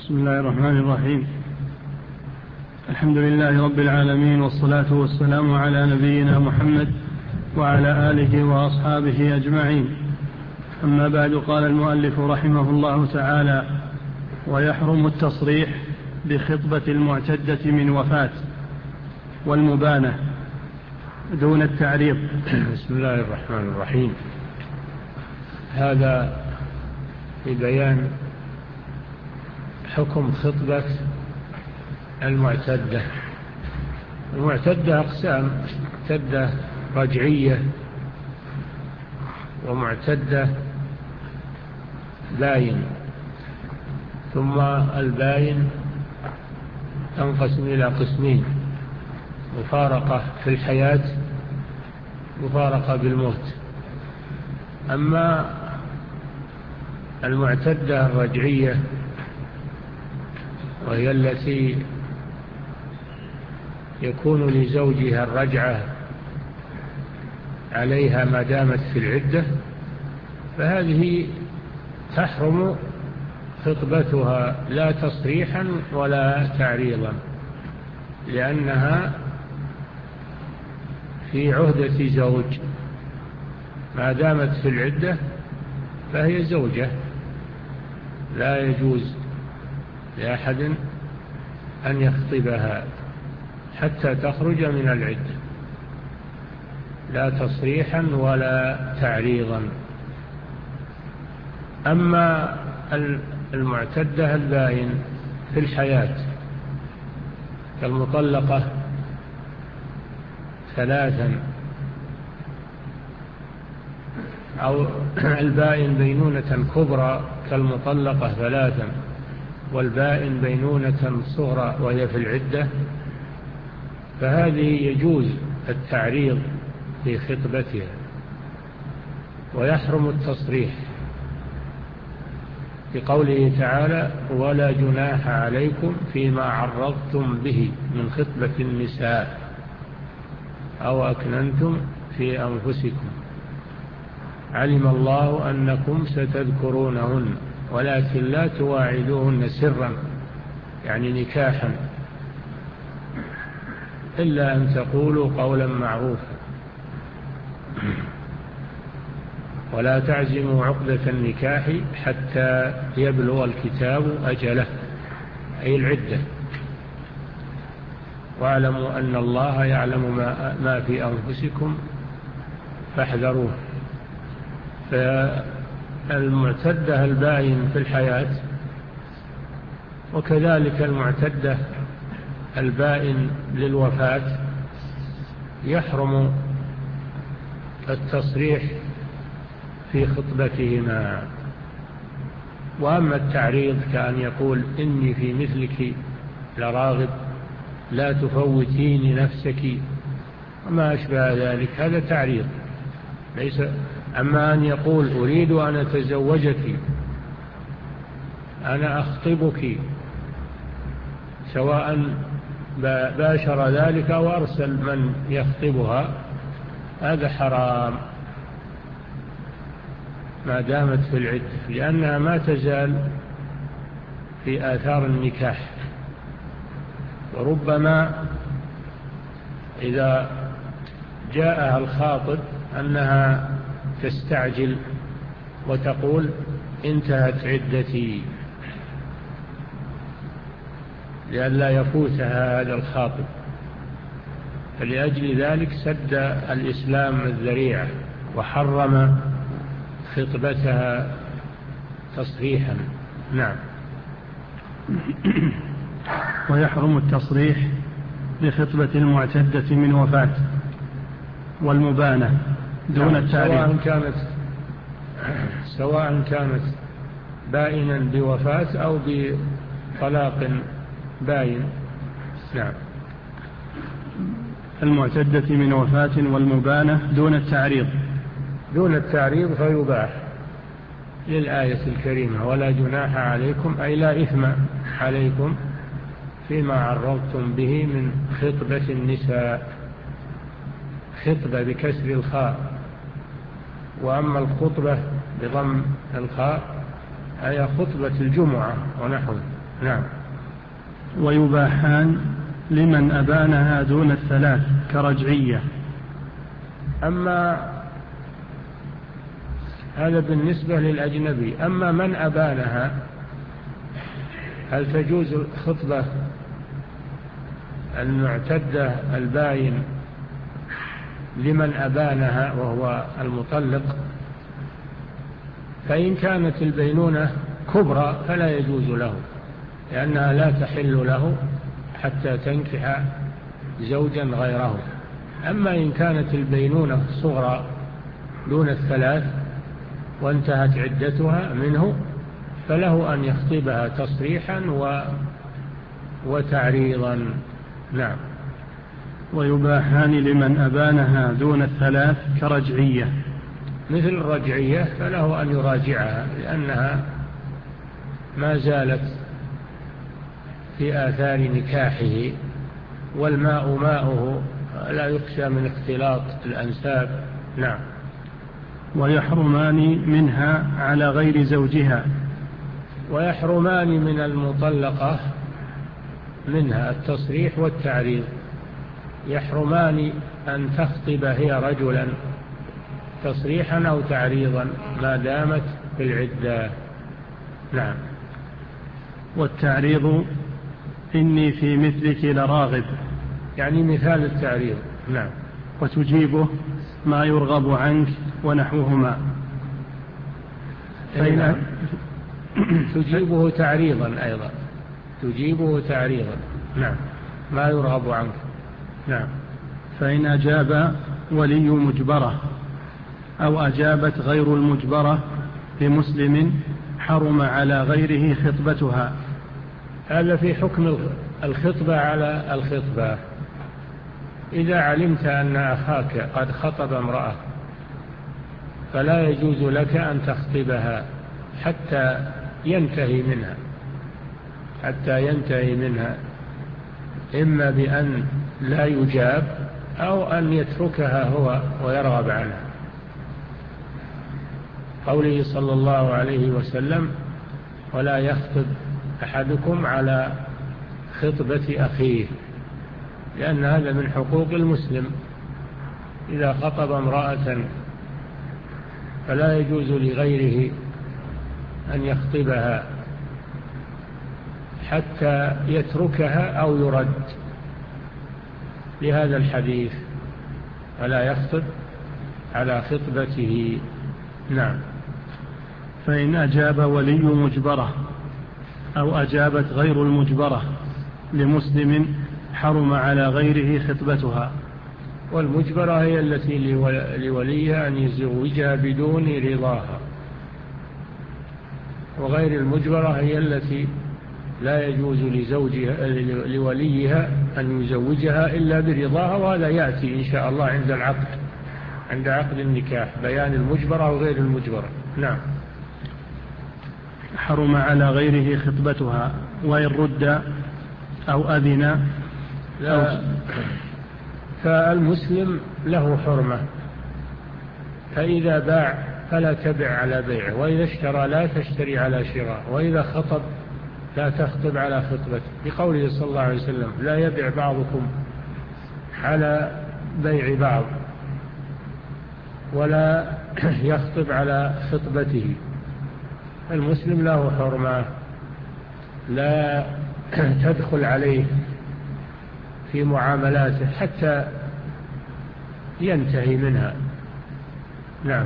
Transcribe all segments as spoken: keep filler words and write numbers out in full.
بسم الله الرحمن الرحيم. الحمد لله رب العالمين، والصلاة والسلام على نبينا محمد وعلى آله وأصحابه أجمعين. أما بعد، قال المؤلف رحمه الله تعالى: ويحرم التصريح بخطبة المعتدة من وفاة والمبانة دون التعريض. بسم الله الرحمن الرحيم. هذا في بيان حكم خطبة المعتدة. المعتدة أقسام: معتدة رجعية، ومعتدة باين. ثم الباين تنقسم إلى قسمين: مفارقة في الحياة، مفارقة بالموت. أما المعتدة الرجعية وهي التي يكون لزوجها الرجعة عليها ما دامت في العدة، فهذه تحرم خطبتها لا تصريحا ولا تعريضا، لأنها في عهدة زوج. ما دامت في العدة فهي زوجة، لا يجوز لأحد أن يخطبها حتى تخرج من العدة، لا تصريحا ولا تعريضا. أما المعتدة الباين في الحياة كالمطلقة ثلاثا، أو البائن بينونة كبرى كالمطلقة ثلاثا، والبائن بينونة صغرى وهي في العدة، فهذه يجوز التعريض في خطبتها، ويحرم التصريح بقوله تعالى: ولا جناح عليكم فيما عرضتم به من خطبة النساء أو أكننتم في أنفسكم علم الله أنكم ستذكرونهن ولكن لا تواعدوهن سرا، يعني نكاحا، إلا أن تقولوا قولا معروفا، ولا تعزموا عقدة النكاح حتى يبلغ الكتاب أجله، أي العدة، واعلموا أن الله يعلم ما في أنفسكم فاحذروه. فالمعتدة الباين في الحياة وكذلك المعتدة البائن للوفاة يحرم التصريح في خطبتهما. وأما التعريض كأن يقول: إني في مثلك لراغب لا تفوتين نفسك وما أشبه ذلك، هذا تعريض ليس. أما أن يقول: أريد أن أتزوجك، أنا أخطبك، سواء باشر ذلك أو أرسل من يخطبها، هذا حرام ما دامت في العدة، لأنها ما تزال في آثار النكاح. وربما إذا جاءها الخاطب أنها تستعجل وتقول: انتهت عدتي، لئلا يفوتها هذا الخاطب. فلأجل ذلك سد الإسلام الذريعة وحرم خطبتها تصريحا. نعم. ويحرم التصريح بخطبة المعتدة من وفاة والمبانة دون نعم. التعريض، سواء كانت سواء كانت بائنا بوفاة أو بطلاق باين. نعم. المعتدة من وفاة والمبانة دون التعريض. دون التعريض فيباح للآية الكريمة: ولا جناح عليكم، أي لا إثم عليكم فيما عرضتم به من خطبة النساء. خطبة بكسر الخاء، وأما الخطبة بضم الخاء أي خطبة الجمعة ونحوه. نعم. ويباحان لمن أبانها دون الثلاث كرجعية. أما هذا بالنسبة للأجنبي. أما من أبانها، هل تجوز الخطبة المعتدة الباين لمن أبانها وهو المطلق؟ فإن كانت البينونة كبرى فلا يجوز له، لأنها لا تحل له حتى تنكح زوجا غيره. أما إن كانت البينونة صغرى دون الثلاث وانتهت عدتها منه، فله أن يخطبها تصريحا و... وتعريضا. نعم. ويباحان لمن أبانها دون الثلاث كرجعية. مثل الرجعية فله أن يراجعها، لأنها ما زالت في آثار نكاحه، والماء ماؤه، لا يخشى من اختلاط الأنساب. نعم. ويحرمان منها على غير زوجها. ويحرمان من المطلقة منها التصريح والتعريض. يحرمان أن تخطب هي رجلا تصريحا أو تعريضا ما دامت في العدة. نعم. والتعريض إني في مثلك لراغب، يعني مثال التعريض. نعم. وتجيبه ما يرغب عنك ونحوهما. فإن تجيبه تعريضا أيضا، تجيبه تعريضا. نعم. ما يرغب عنك. نعم. فإن أجاب ولي مجبرة أو أجابت غير المجبرة لمسلم حرم على غيره خطبتها. هذا في حكم الخطبة على الخطبة. إذا علمت أن أخاك قد خطب امرأة فلا يجوز لك أن تخطبها حتى ينتهي منها، حتى ينتهي منها، إما بأن لا يجاب أو أن يتركها هو ويرغب عنها. قوله صلى الله عليه وسلم: ولا يخطب أحدكم على خطبة أخيه، لأن هذا من حقوق المسلم. إذا خطب امرأة فلا يجوز لغيره أن يخطبها حتى يتركها أو يرد، لهذا الحديث: ولا يخطب على خطبته. نعم. فإن أجاب ولي مجبرة أو أجابت غير المجبرة لمسلم حرم على غيره خطبتها. والمجبرة هي التي لوليها أن يزوجها بدون رضاها، وغير المجبرة هي التي لا يجوز لزوجها لوليها أن يزوجها إلا برضاها، وهذا يأتي إن شاء الله عند العقد، عند عقد النكاح، بيان المجبرة وغير المجبرة. نعم. حرم على غيره خطبتها. وإن رد أو أذن أو فالمسلم له حرمة، فإذا باع فلا تبع على بيعه، وإذا اشترى لا تشتري على شراء، وإذا خطب لا تخطب على خطبته، بقوله صلى الله عليه وسلم: لا يبيع بعضكم على بيع بعض، ولا يخطب على خطبته. المسلم له حرمة لا تدخل عليه في معاملاته حتى ينتهي منها. نعم.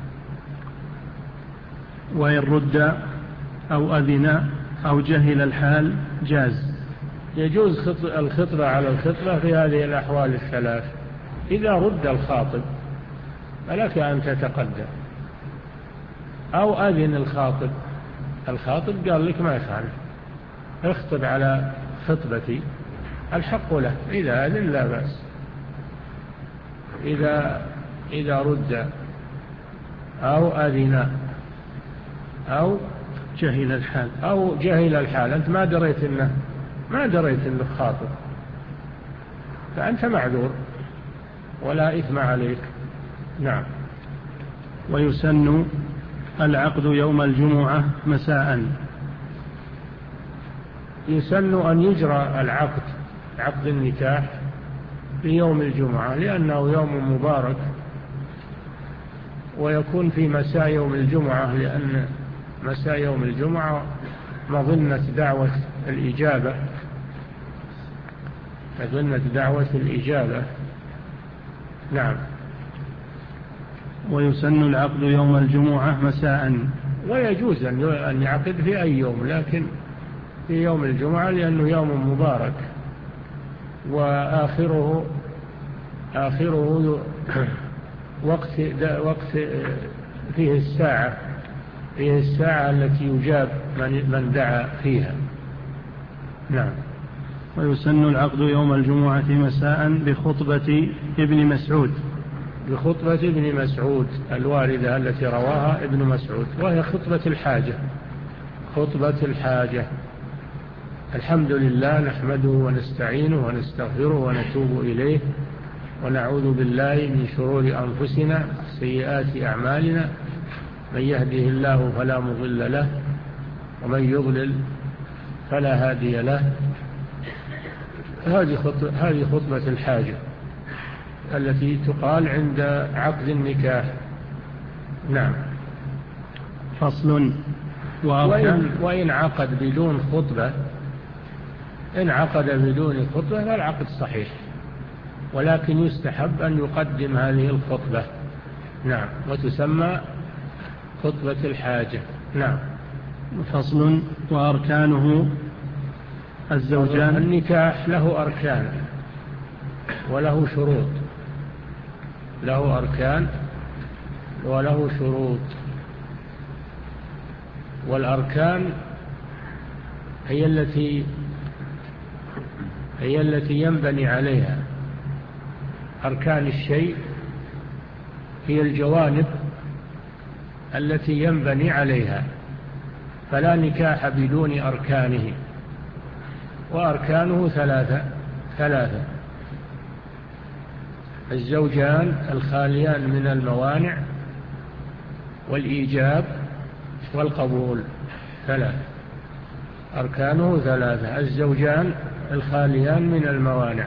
وإن رد أو أذن أو جهل الحال جاز. يجوز الخطبة على الخطبة في هذه الأحوال الثلاث. إذا رد الخاطب فلك أن تتقدم، أو أذن الخاطب، الخاطب قال لك ما يفعل، اخطب على خطبتي، الحق له. إذا أذن لا بأس. إذا إذا رد أو أذن أو جهل الحال أو جهل الحال، أنت ما دريت إنه ما دريت إنه خاطب، فأنت معذور ولا إثم عليك. نعم. ويسن العقد يوم الجمعة مساء. يسن أن يجرى العقد عقد النكاح في يوم الجمعة، لأنه يوم مبارك، ويكون في مساء يوم الجمعة، لأن مساء يوم الجمعة مظنة دعوة الإجابة مظنة دعوة الإجابة. نعم. ويسن العقد يوم الجمعة مساء، ويجوز أن يعقد في أي يوم، لكن في يوم الجمعة لأنه يوم مبارك، وآخره آخره وقت وقت فيه الساعة فيه الساعة التي يجاب من دعا فيها. نعم. ويسن العقد يوم الجمعة مساء بخطبة ابن مسعود بخطبة ابن مسعود الواردة التي رواها ابن مسعود، وهي خطبة الحاجة خطبة الحاجة. الحمد لله نحمده ونستعينه ونستغفره ونتوب إليه، ونعوذ بالله من شرور أنفسنا سيئات أعمالنا، من يهده الله فلا مضل له، ومن يضلل فلا هادي له. هذه خطبة, هذه خطبة الحاجة التي تقال عند عقد النكاح. نعم. فصل. وإن, وإن عقد بدون خطبة إن عقد بدون خطبة فالعقد صحيح، ولكن يستحب أن يقدم هذه الخطبة. نعم. وتسمى خطبة الحاجة. نعم. فصل. وأركانه الزوجان. النكاح له أركان وله شروط له أركان وله شروط. والأركان هي التي هي التي ينبني عليها. أركان الشيء هي الجوانب التي ينبني عليها، فلا نكاح بدون أركانه. وأركانه ثلاثة ثلاثة الزوجان الخاليان من الموانع، والإيجاب، والقبول. ثلاثة أركانه ثلاثة الزوجان الخاليان من الموانع،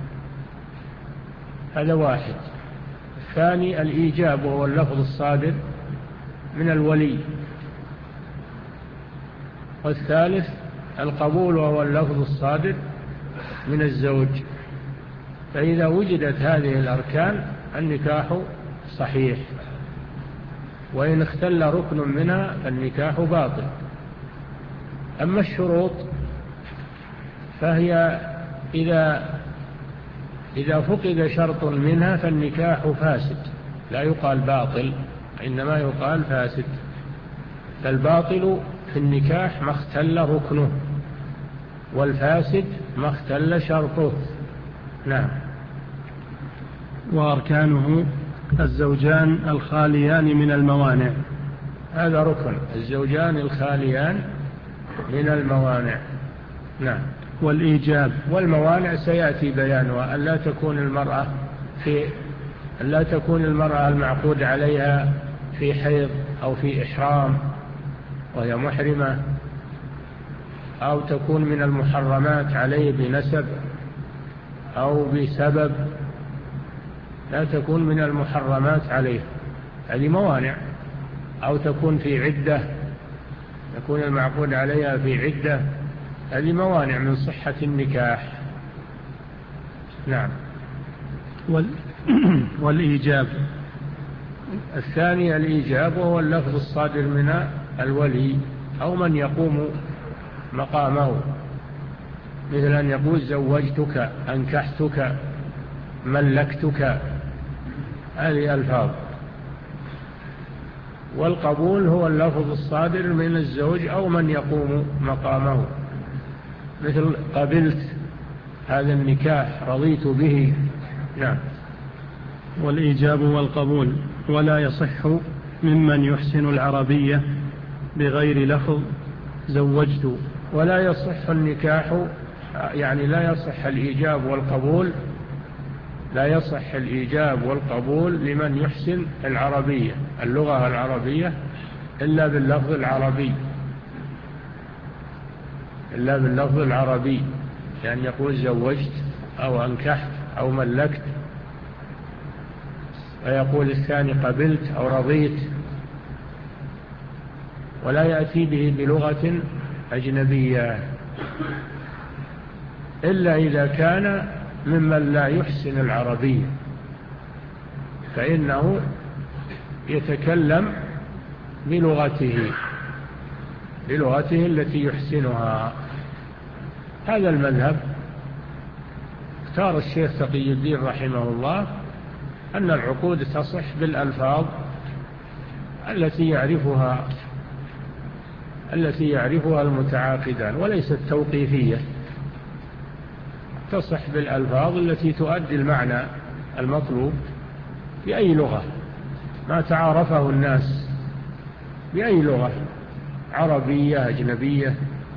هذا واحد. الثاني الإيجاب، وهو اللفظ الصادر من الولي. والثالث القبول، وهو اللفظ الصادر من الزوج. فإذا وجدت هذه الأركان النكاح صحيح، وإن اختل ركن منها فالنكاح باطل. أما الشروط فهي إذا إذا فقد شرط منها فالنكاح فاسد، لا يقال باطل، إنما يقال فاسد. فالباطل في النكاح ما اختل ركنه، والفاسد ما اختل شرطه. نعم. وأركانه الزوجان الخاليان من الموانع، هذا ركن، الزوجان الخاليان من الموانع. نعم. والإيجاب. والموانع سيأتي بيانها، أن لا تكون المرأة في أن لا تكون المرأة المعقود عليها في حيض أو في إحرام وهي محرمة، أو تكون من المحرمات عليه بنسب أو بسبب، لا تكون من المحرمات عليه، هذه موانع. أو تكون في عدة، تكون المعقود عليها في عدة، هذه موانع من صحة النكاح. نعم. وال... والإيجاب. الثاني الإيجاب، وهو اللفظ الصادر من الولي أو من يقوم مقامه، مثل أن يقول زوجتك، أنكحتك، ملكتك، هذه ألفاظ. والقبول هو اللفظ الصادر من الزوج أو من يقوم مقامه، مثل قبلت هذا النكاح، رضيت به. نعم. والإيجاب والقبول. ولا يصح ممن يحسن العربية بغير لفظ زوجت. ولا يصح النكاح، يعني لا يصح الإيجاب والقبول لا يصح الإيجاب والقبول لمن يحسن العربية، اللغة العربية، إلا باللفظ العربي. إلا باللفظ العربي، يعني يقول زوجت أو أنكحت أو ملكت، ويقول الثاني قبلت أو رضيت، ولا يأتي به بلغة أجنبية إلا إذا كان ممن لا يحسن العربية، فإنه يتكلم بلغته بلغته التي يحسنها. هذا المذهب اختار الشيخ تقي الدين رحمه الله أن العقود تصح بالألفاظ التي يعرفها التي يعرفها المتعاقدان، وليست توقيفية، تصح بالألفاظ التي تؤدي المعنى المطلوب بأي لغة، ما تعارفه الناس بأي لغة، عربية أجنبية.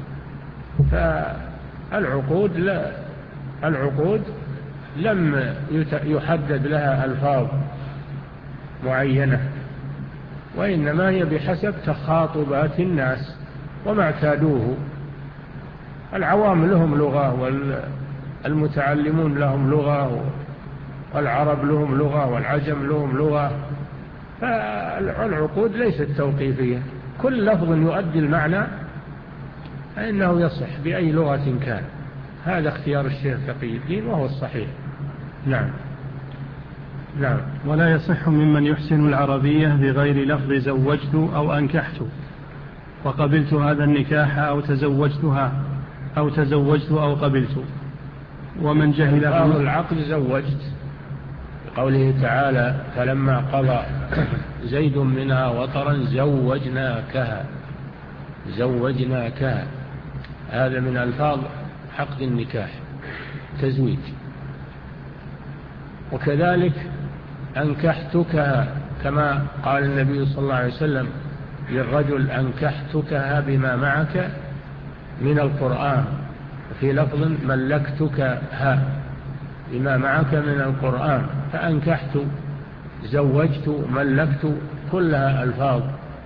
فالعقود لا العقود لم يحدد لها ألفاظ معينة، وإنما هي بحسب تخاطبات الناس وما اعتادوه. العوام لهم لغة، والمتعلمون لهم لغة، والعرب لهم لغة، والعجم لهم لغة. فالعقود ليست توقيفية، كل لفظ يؤدي المعنى فإنه يصح بأي لغة كان. هذا اختيار الشيخ تقي الدين وهو الصحيح. نعم نعم. ولا يصح ممن يحسن العربية بغير لفظ زوجت أو أنكحت وقبلت هذا النكاح أو تزوجتها أو تزوجت أو قبلت. ومن جهل ألفاظ العقد زوجت، قوله تعالى فلما قضى زيد منها وطرا زوجناكها زوجناكها، هذا من ألفاظ عقد النكاح تزويج. وكذلك أنكحتكها، كما قال النبي صلى الله عليه وسلم للرجل أنكحتكها بما معك من القرآن، في لفظ ملكتكها بما معك من القرآن. فأنكحت، زوجت، ملكت، كلها ألفاظ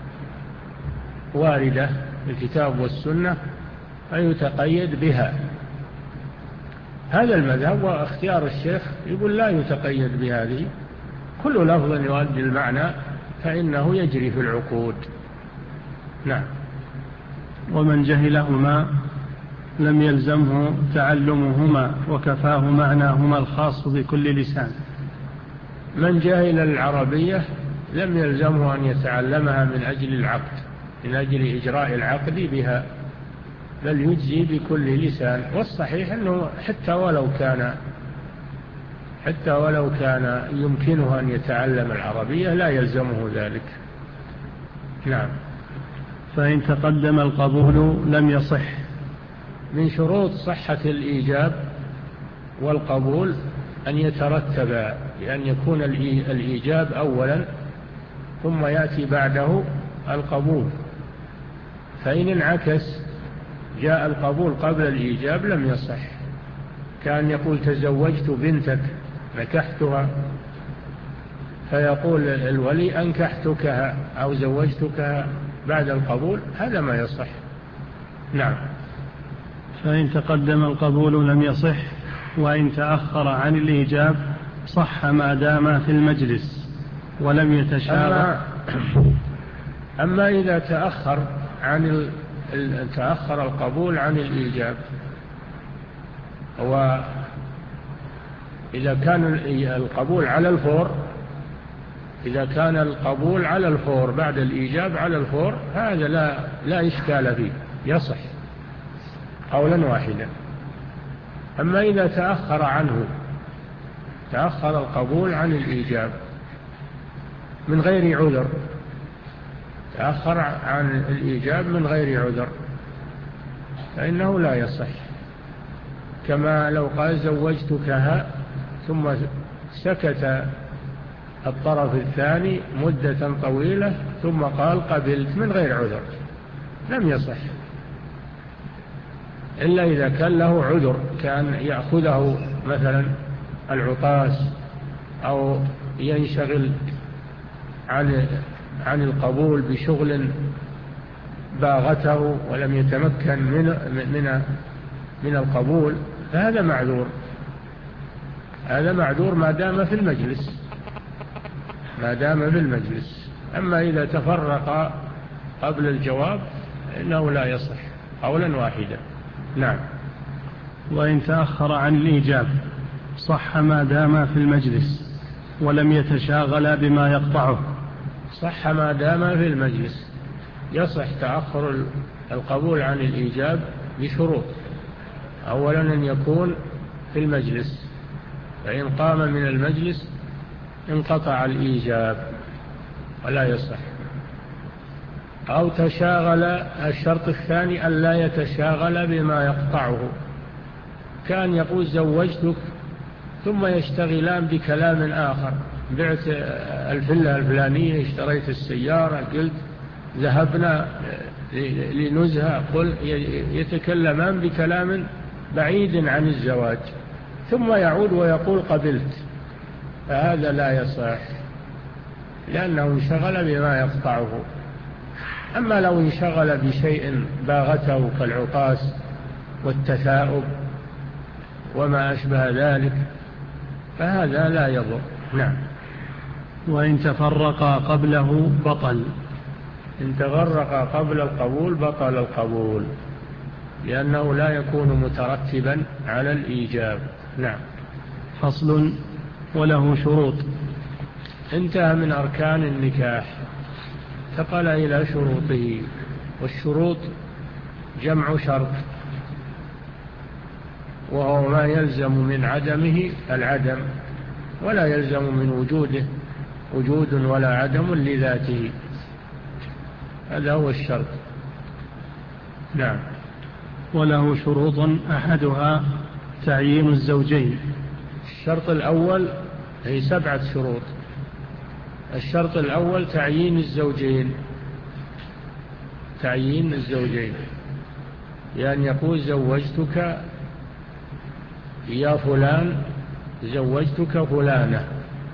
واردة في الكتاب والسنة فيتقيد بها. هذا المذهب واختيار الشيخ يقول لا يتقيد بهذه، كل لفظ يؤدي المعنى فإنه يجري في العقود. نعم. ومن جهلهما لم يلزمه تعلمهما وكفاه معناهما الخاص بكل لسان. من جهل العربية لم يلزمه أن يتعلمها من أجل العقد، من أجل إجراء العقد بها، بل يجزي بكل لسان. والصحيح أنه حتى ولو كان حتى ولو كان يمكنه أن يتعلم العربية لا يلزمه ذلك. نعم. فإن تقدم القبول لم يصح. من شروط صحة الإيجاب والقبول أن يترتب، بأن يكون الإيجاب أولا ثم يأتي بعده القبول. فإن انعكس جاء القبول قبل الإيجاب لم يصح. كان يقول تزوجت بنتك نكحتها، فيقول الولي أنكحتكها أو زوجتكها بعد القبول، هذا ما يصح. نعم. فإن تقدم القبول لم يصح، وإن تأخر عن الإيجاب صح ما دام في المجلس ولم يتشابه. أما, أما إذا تأخر عن تأخر القبول عن الإيجاب، وإذا كان القبول على الفور إذا كان القبول على الفور بعد الإيجاب على الفور، هذا لا لا إشكال فيه، يصح قولا واحدا. أما إذا تأخر عنه تأخر القبول عن الإيجاب من غير عذر، تأخر عن الإيجاب من غير عذر، فإنه لا يصح. كما لو قال زوجتكها ثم سكت الطرف الثاني مدة طويلة ثم قال قبلت من غير عذر، لم يصح إلا إذا كان له عذر، كان يأخذه مثلا العطاس أو ينشغل عن عن القبول بشغل باغته ولم يتمكن من من من القبول فهذا معذور، هذا معذور ما دام في المجلس، ما دام في المجلس. أما إذا تفرق قبل الجواب إنه لا يصح قولا واحدا. نعم. وإن تأخر عن الإيجاب صح ما دام في المجلس ولم يتشاغل بما يقطعه. صح ما دام في المجلس. يصح تأخر القبول عن الإيجاب بشروط. أولا أن يكون في المجلس، فإن قام من المجلس انقطع الإيجاب ولا يصح. أو تشاغل. الشرط الثاني أن لا يتشاغل بما يقطعه، كان يقول زوجتك ثم يشتغلان بكلام آخر، بعت الفلة الفلانية، اشتريت السيارة، قلت ذهبنا لنزهة، قل يتكلمان بكلام بعيد عن الزواج، ثم يعود ويقول قبلت، فهذا لا يصح لأنه انشغل بما يقطعه. أما لو انشغل بشيء باغته كالعقاس والتثاؤب وما أشبه ذلك فهذا لا يضر. نعم. وإن تفرقا قبله بطل. إن تفرقا قبل القبول بطل القبول، لأنه لا يكون مترتبا على الإيجاب. نعم. فصل. وله شروط. انتهى من أركان النكاح، انتقل إلى شروطه. والشروط جمع شرط، وهو ما يلزم من عدمه العدم، ولا يلزم من وجوده وجود ولا عدم لذاته، هذا هو الشرط. نعم. وله شروط أحدها تعيين الزوجين. الشرط الأول هي سبعة شروط. الشرط الأول تعيين الزوجين، تعيين الزوجين، يعني يقول زوجتك يا فلان، زوجتك فلانة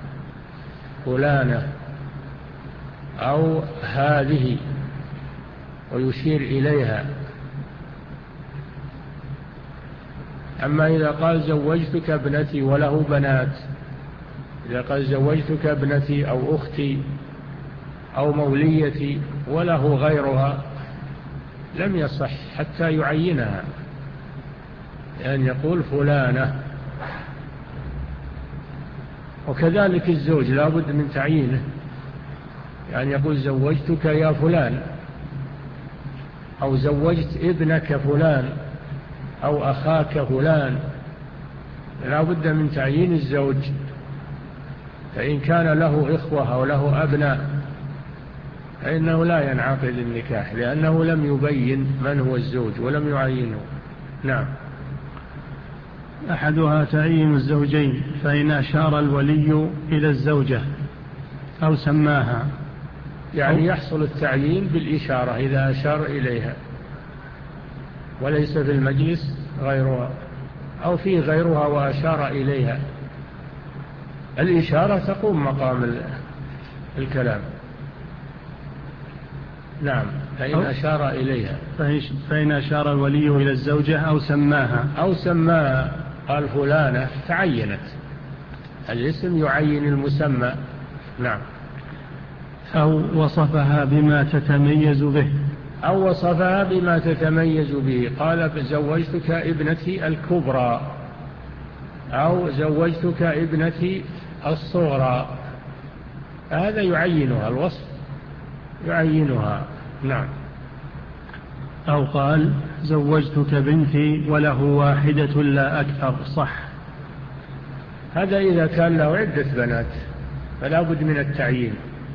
فلانة أو هذه، ويشير إليها. أما إذا قال زوجتك ابنتي وله بنات، إذا قال زوجتك ابنتي أو أختي أو موليتي وله غيرها لم يصح حتى يعينها، يعني يقول فلانة. وكذلك الزوج لا بد من تعيينه، يعني يقول زوجتك يا فلان، أو زوجت ابنك فلان أو أخاك فلان، لا بد من تعيين الزوج. فإن كان له إخوة أو له أبناء فإنه لا ينعقد النكاح، لأنه لم يبين من هو الزوج ولم يعينه. نعم. أحدها تعيين الزوجين، فإن أشار الولي إلى الزوجة أو سماها، يعني يحصل التعيين بالإشارة إذا أشار إليها وليس في المجلس غيرها، أو في غيرها وأشار إليها، الإشارة تقوم مقام الكلام. نعم. فإن أشار إليها، فإن أشار الولي إلى الزوجة أو سماها، أو سماها قال فلانة، تعينت، الاسم يعين المسمى. نعم. أو وصفها بما تتميز به، أو وصفها بما تتميز به، قال زوجتك ابنتي الكبرى أو زوجتك ابنتي الصغرى، هذا يعينها، الوصف يعينها. نعم. أو قال زوجتك بنتي وله واحدة لا أكثر، صح. هذا إذا كان له عدة بنات فلا بد من التعيين،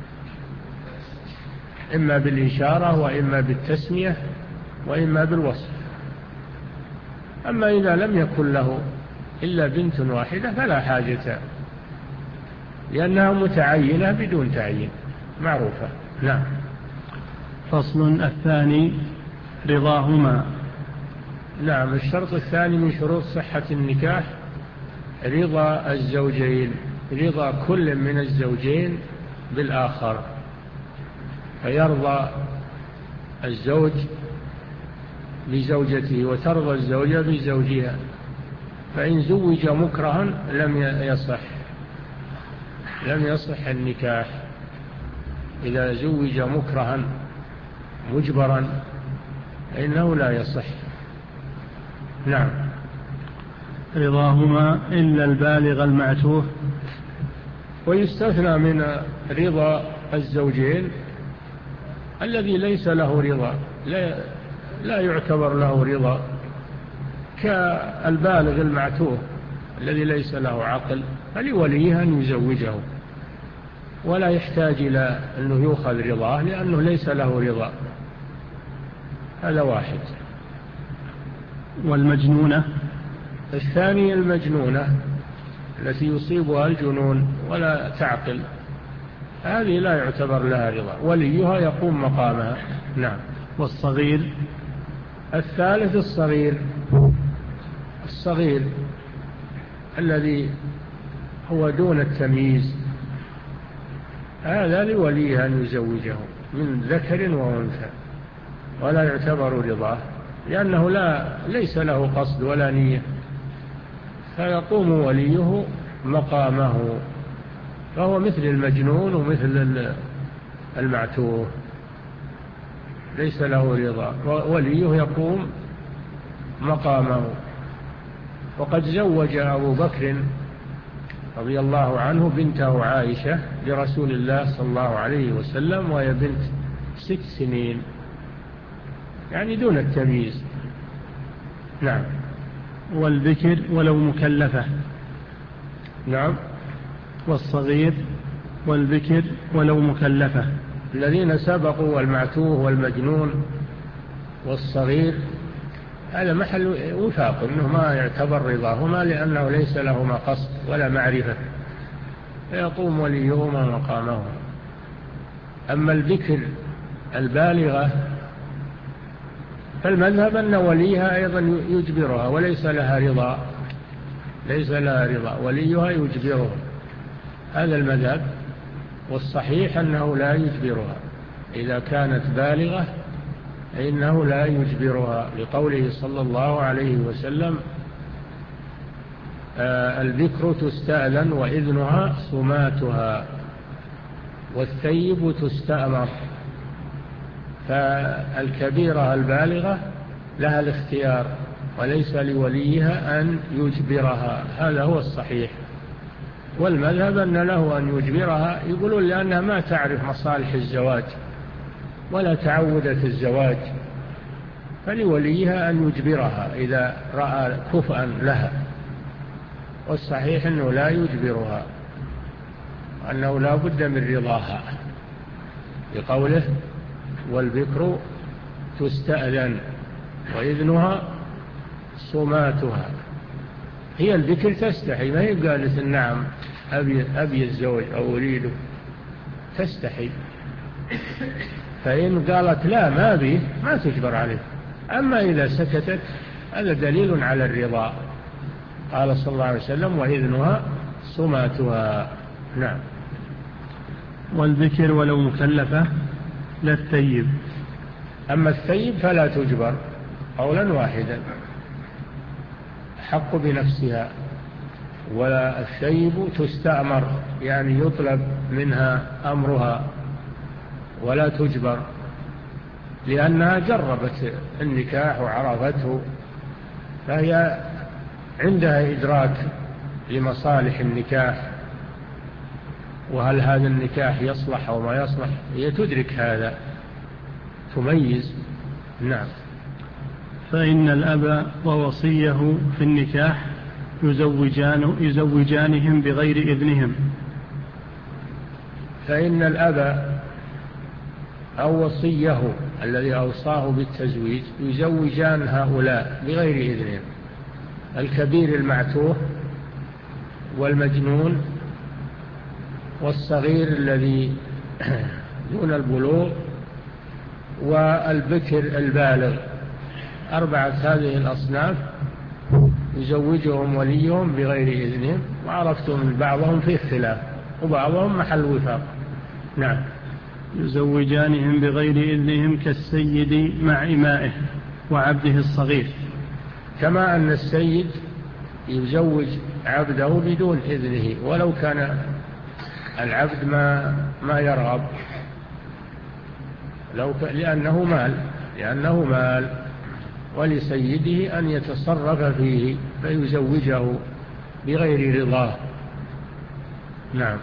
إما بالإشارة وإما بالتسمية وإما بالوصف. أما إذا لم يكن له إلا بنت واحدة فلا حاجة، لأنها متعينة بدون تعيين معروفة. نعم. فصل. الثاني رضاهما. نعم. الشرط الثاني من شروط صحة النكاح رضا الزوجين، رضا كل من الزوجين بالآخر، فيرضى الزوج بزوجته وترضى الزوجة بزوجها، فإن زوج مكرها لم يصح لم يصح النكاح. إذا زوج مكرها مجبرا فإنه لا يصح. نعم. رضاهما إلا البالغ المعتوه. ويستثنى من رضا الزوجين الذي ليس له رضا، لا, لا يعتبر له رضا، كالبالغ المعتوه الذي ليس له عقل، فلوليه أن يزوجه ولا يحتاج إلى أنه يؤخذ رضاه لأنه ليس له رضا. هذا واحد. والمجنونة الثاني المجنونة التي يصيبها الجنون ولا تعقل، هذه لا يعتبر لها رضا، وليها يقوم مقامها. نعم. والصغير. الثالث الصغير الصغير الذي هو دون التمييز، هذا لوليه أن يزوجه من ذكر وأنثى ولا يعتبر رضاه، لأنه لا ليس له قصد ولا نية، فيقوم وليه مقامه، فهو مثل المجنون ومثل المعتوه، ليس له رضا، وليه يقوم مقامه. وقد زوج أبو بكر رضي الله عنه بنته عائشة لرسول الله صلى الله عليه وسلم وهي بنت ست سنين، يعني دون التمييز. نعم. والبكر ولو مكلفة. نعم. والصغير والبكر ولو مكلفة. الذين سبقوا والمعتوه والمجنون والصغير هذا محل وفاق أنه ما يعتبر رضاهما لأنه ليس لهما قصد ولا معرفة، فيقوم وليهما مقامهما. أما البكر البالغة فالمذهب أن وليها أيضا يجبرها وليس لها رضا، ليس لها رضا، وليها يجبرها، هذا المذهب. والصحيح أنه لا يجبرها إذا كانت بالغة، فإنه لا يجبرها، لقوله صلى الله عليه وسلم: آه البكر تستأذن وإذنها سماتها والثيب تستأمر. فالكبيرة البالغة لها الاختيار وليس لوليها أن يجبرها، هذا هو الصحيح. والمذهب أن له أن يجبرها، يقولون لأنها ما تعرف مصالح الزواج ولا تعودت الزواج، فلوليها أن يجبرها إذا رأى كفءا لها. والصحيح أنه لا يجبرها، أنه لا بد من رضاها، بقوله: والبكر تستأذن وإذنها سماتها. هي البكر تستحي، ما هي قالت النعم أبي, أبي الزوج أو أريده، تستحي. فإن قالت لا ما أبي ما تجبر عليه. أما إذا سكتت هذا دليل على الرضا. قال صلى الله عليه وسلم: وإذنها سماتها. نعم. والبكر ولو مكلفة لا الثيب. أما الثيب فلا تجبر قولا واحدا، حق بنفسها. ولا الثيب تستأمر، يعني يطلب منها أمرها ولا تجبر، لأنها جربت النكاح وعرفته، فهي عندها إدراك لمصالح النكاح، وهل هذا النكاح يصلح أو ما يصلح، هي تدرك هذا، تميز. نعم. فإن الأب ووصيه في النكاح يزوجان يزوجانهم بغير إذنهم. فإن الأب أو وصيه الذي أوصاه بالتزويج يزوجان هؤلاء بغير إذنهم: الكبير المعتوه والمجنون والصغير الذي دون البلوغ والبكر البالغ. أربعة هذه الأصناف يزوجهم وليهم بغير إذنهم، وعرفتم بعضهم في اختلاف وبعضهم محل وفاق. نعم. يزوجانهم بغير إذنهم كالسيد مع إمائه وعبده الصغير. كما أن السيد يزوج عبده بدون إذنه ولو كان العبد ما ما يرغب، لو لأنه مال لأنه مال ولسيده أن يتصرف فيه فيزوجه بغير رضاه. نعم.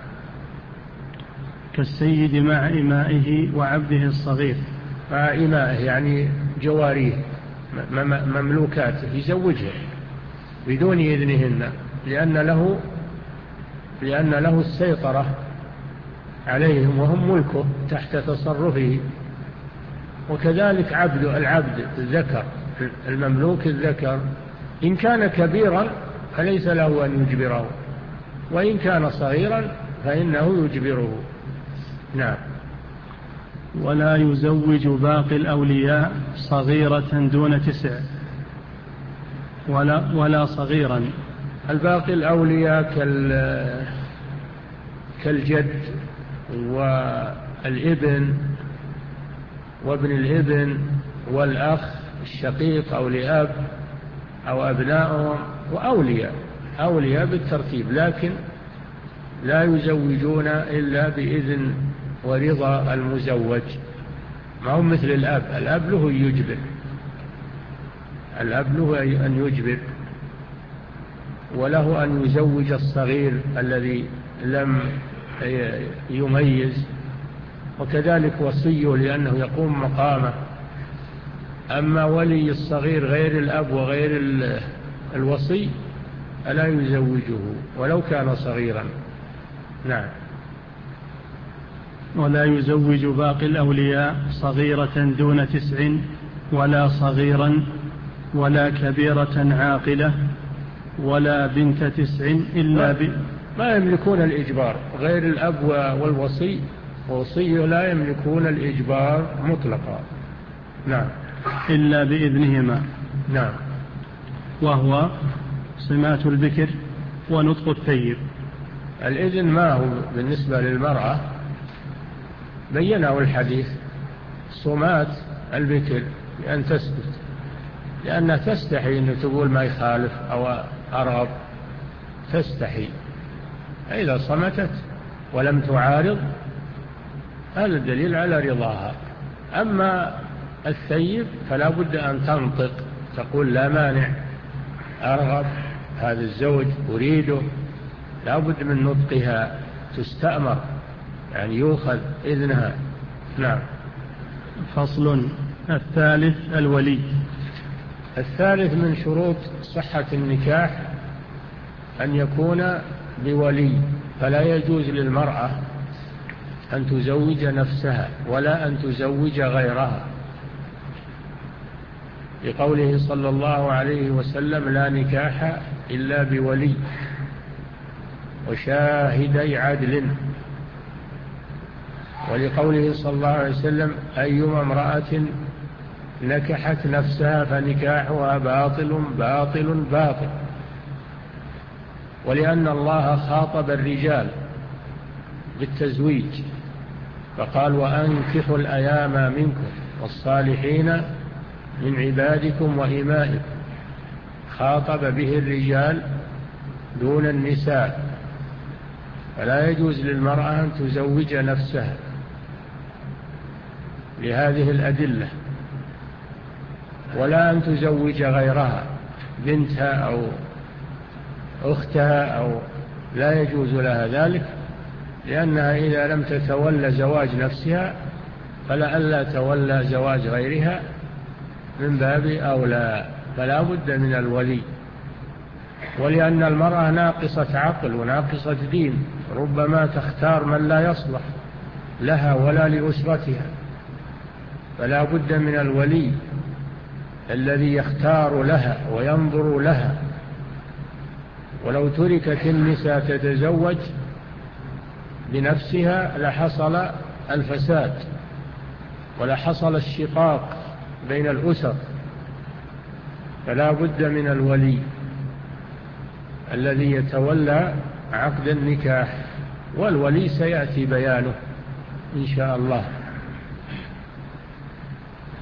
كالسيد مع إمائه وعبده الصغير. مع إمائه يعني جواريه مملوكاته يزوجها بدون إذنهن، لأن له لأن له السيطرة عليهم وهم ملكه تحت تصرفه. وكذلك عبد العبد الذكر المملوك الذكر إن كان كبيرا فليس له أن يجبره، وإن كان صغيرا فإنه يجبره. نعم. ولا يزوج باقي الأولياء صغيرة دون تسع ولا, ولا صغيرا. الباقي الأولياء كالجد والابن وابن الابن والأخ الشقيق أو لأب أو أبنائهم وأولياء أولياء بالترتيب، لكن لا يزوجون إلا بإذن ورضا المزوج. ما هم مثل الأب، الأب له يجبر الأب له أن يجبر وله أن يزوج الصغير الذي لم يميز، وكذلك وصيه لأنه يقوم مقامه. أما ولي الصغير غير الأب وغير الوصي ألا يزوجه ولو كان صغيرا. نعم. ولا يزوج باقي الأولياء صغيرة دون تسع ولا صغيرا ولا كبيرة عاقلة ولا بنت تسع إلا ب... ما يملكون الإجبار. غير الأب والوصي ووصيه لا يملكون الإجبار مطلقا. نعم. إلا بإذنهما. نعم. وهو صمات البكر ونطق الثيب. الإذن ما هو بالنسبة للمرأة بينه الحديث. صمات البكر بأن تسكت، لأنها تستحي أن تقول ما يخالف أو أرغب، تستحي. إذا صمتت ولم تعارض هذا الدليل على رضاها. أما الثيب فلا بد أن تنطق، تقول لا مانع، أرغب هذا الزوج أريده، لا بد من نطقها، تستأمر يعني يؤخذ إذنها. نعم. فصل. الثالث الولي. الثالث من شروط صحة النكاح أن يكون بولي، فلا يجوز للمرأة أن تزوج نفسها ولا أن تزوج غيرها، لقوله صلى الله عليه وسلم لا نكاح إلا بولي وشاهدي عدل، ولقوله صلى الله عليه وسلم أيما امرأة نكحت نفسها فنكاحها باطل باطل باطل. ولأن الله خاطب الرجال بالتزويج فقال وأنكحوا الأيام منكم والصالحين من عبادكم وإمائكم، خاطب به الرجال دون النساء، فلا يجوز للمرأة أن تزوج نفسها لهذه الأدلة، ولا أن تزوج غيرها بنتها أو أختها أو لا يجوز لها ذلك، لأنها إذا لم تتولى زواج نفسها فلألا تولى زواج غيرها من باب أولى، فلا بد من الولي. ولأن المرأة ناقصة عقل وناقصة دين، ربما تختار من لا يصلح لها ولا لأسرتها، فلا بد من الولي الذي يختار لها وينظر لها. ولو تركت النساء تتزوج بنفسها لحصل الفساد ولحصل الشقاق بين الأسر، فلا بد من الولي الذي يتولى عقد النكاح، والولي سيأتي بيانه إن شاء الله.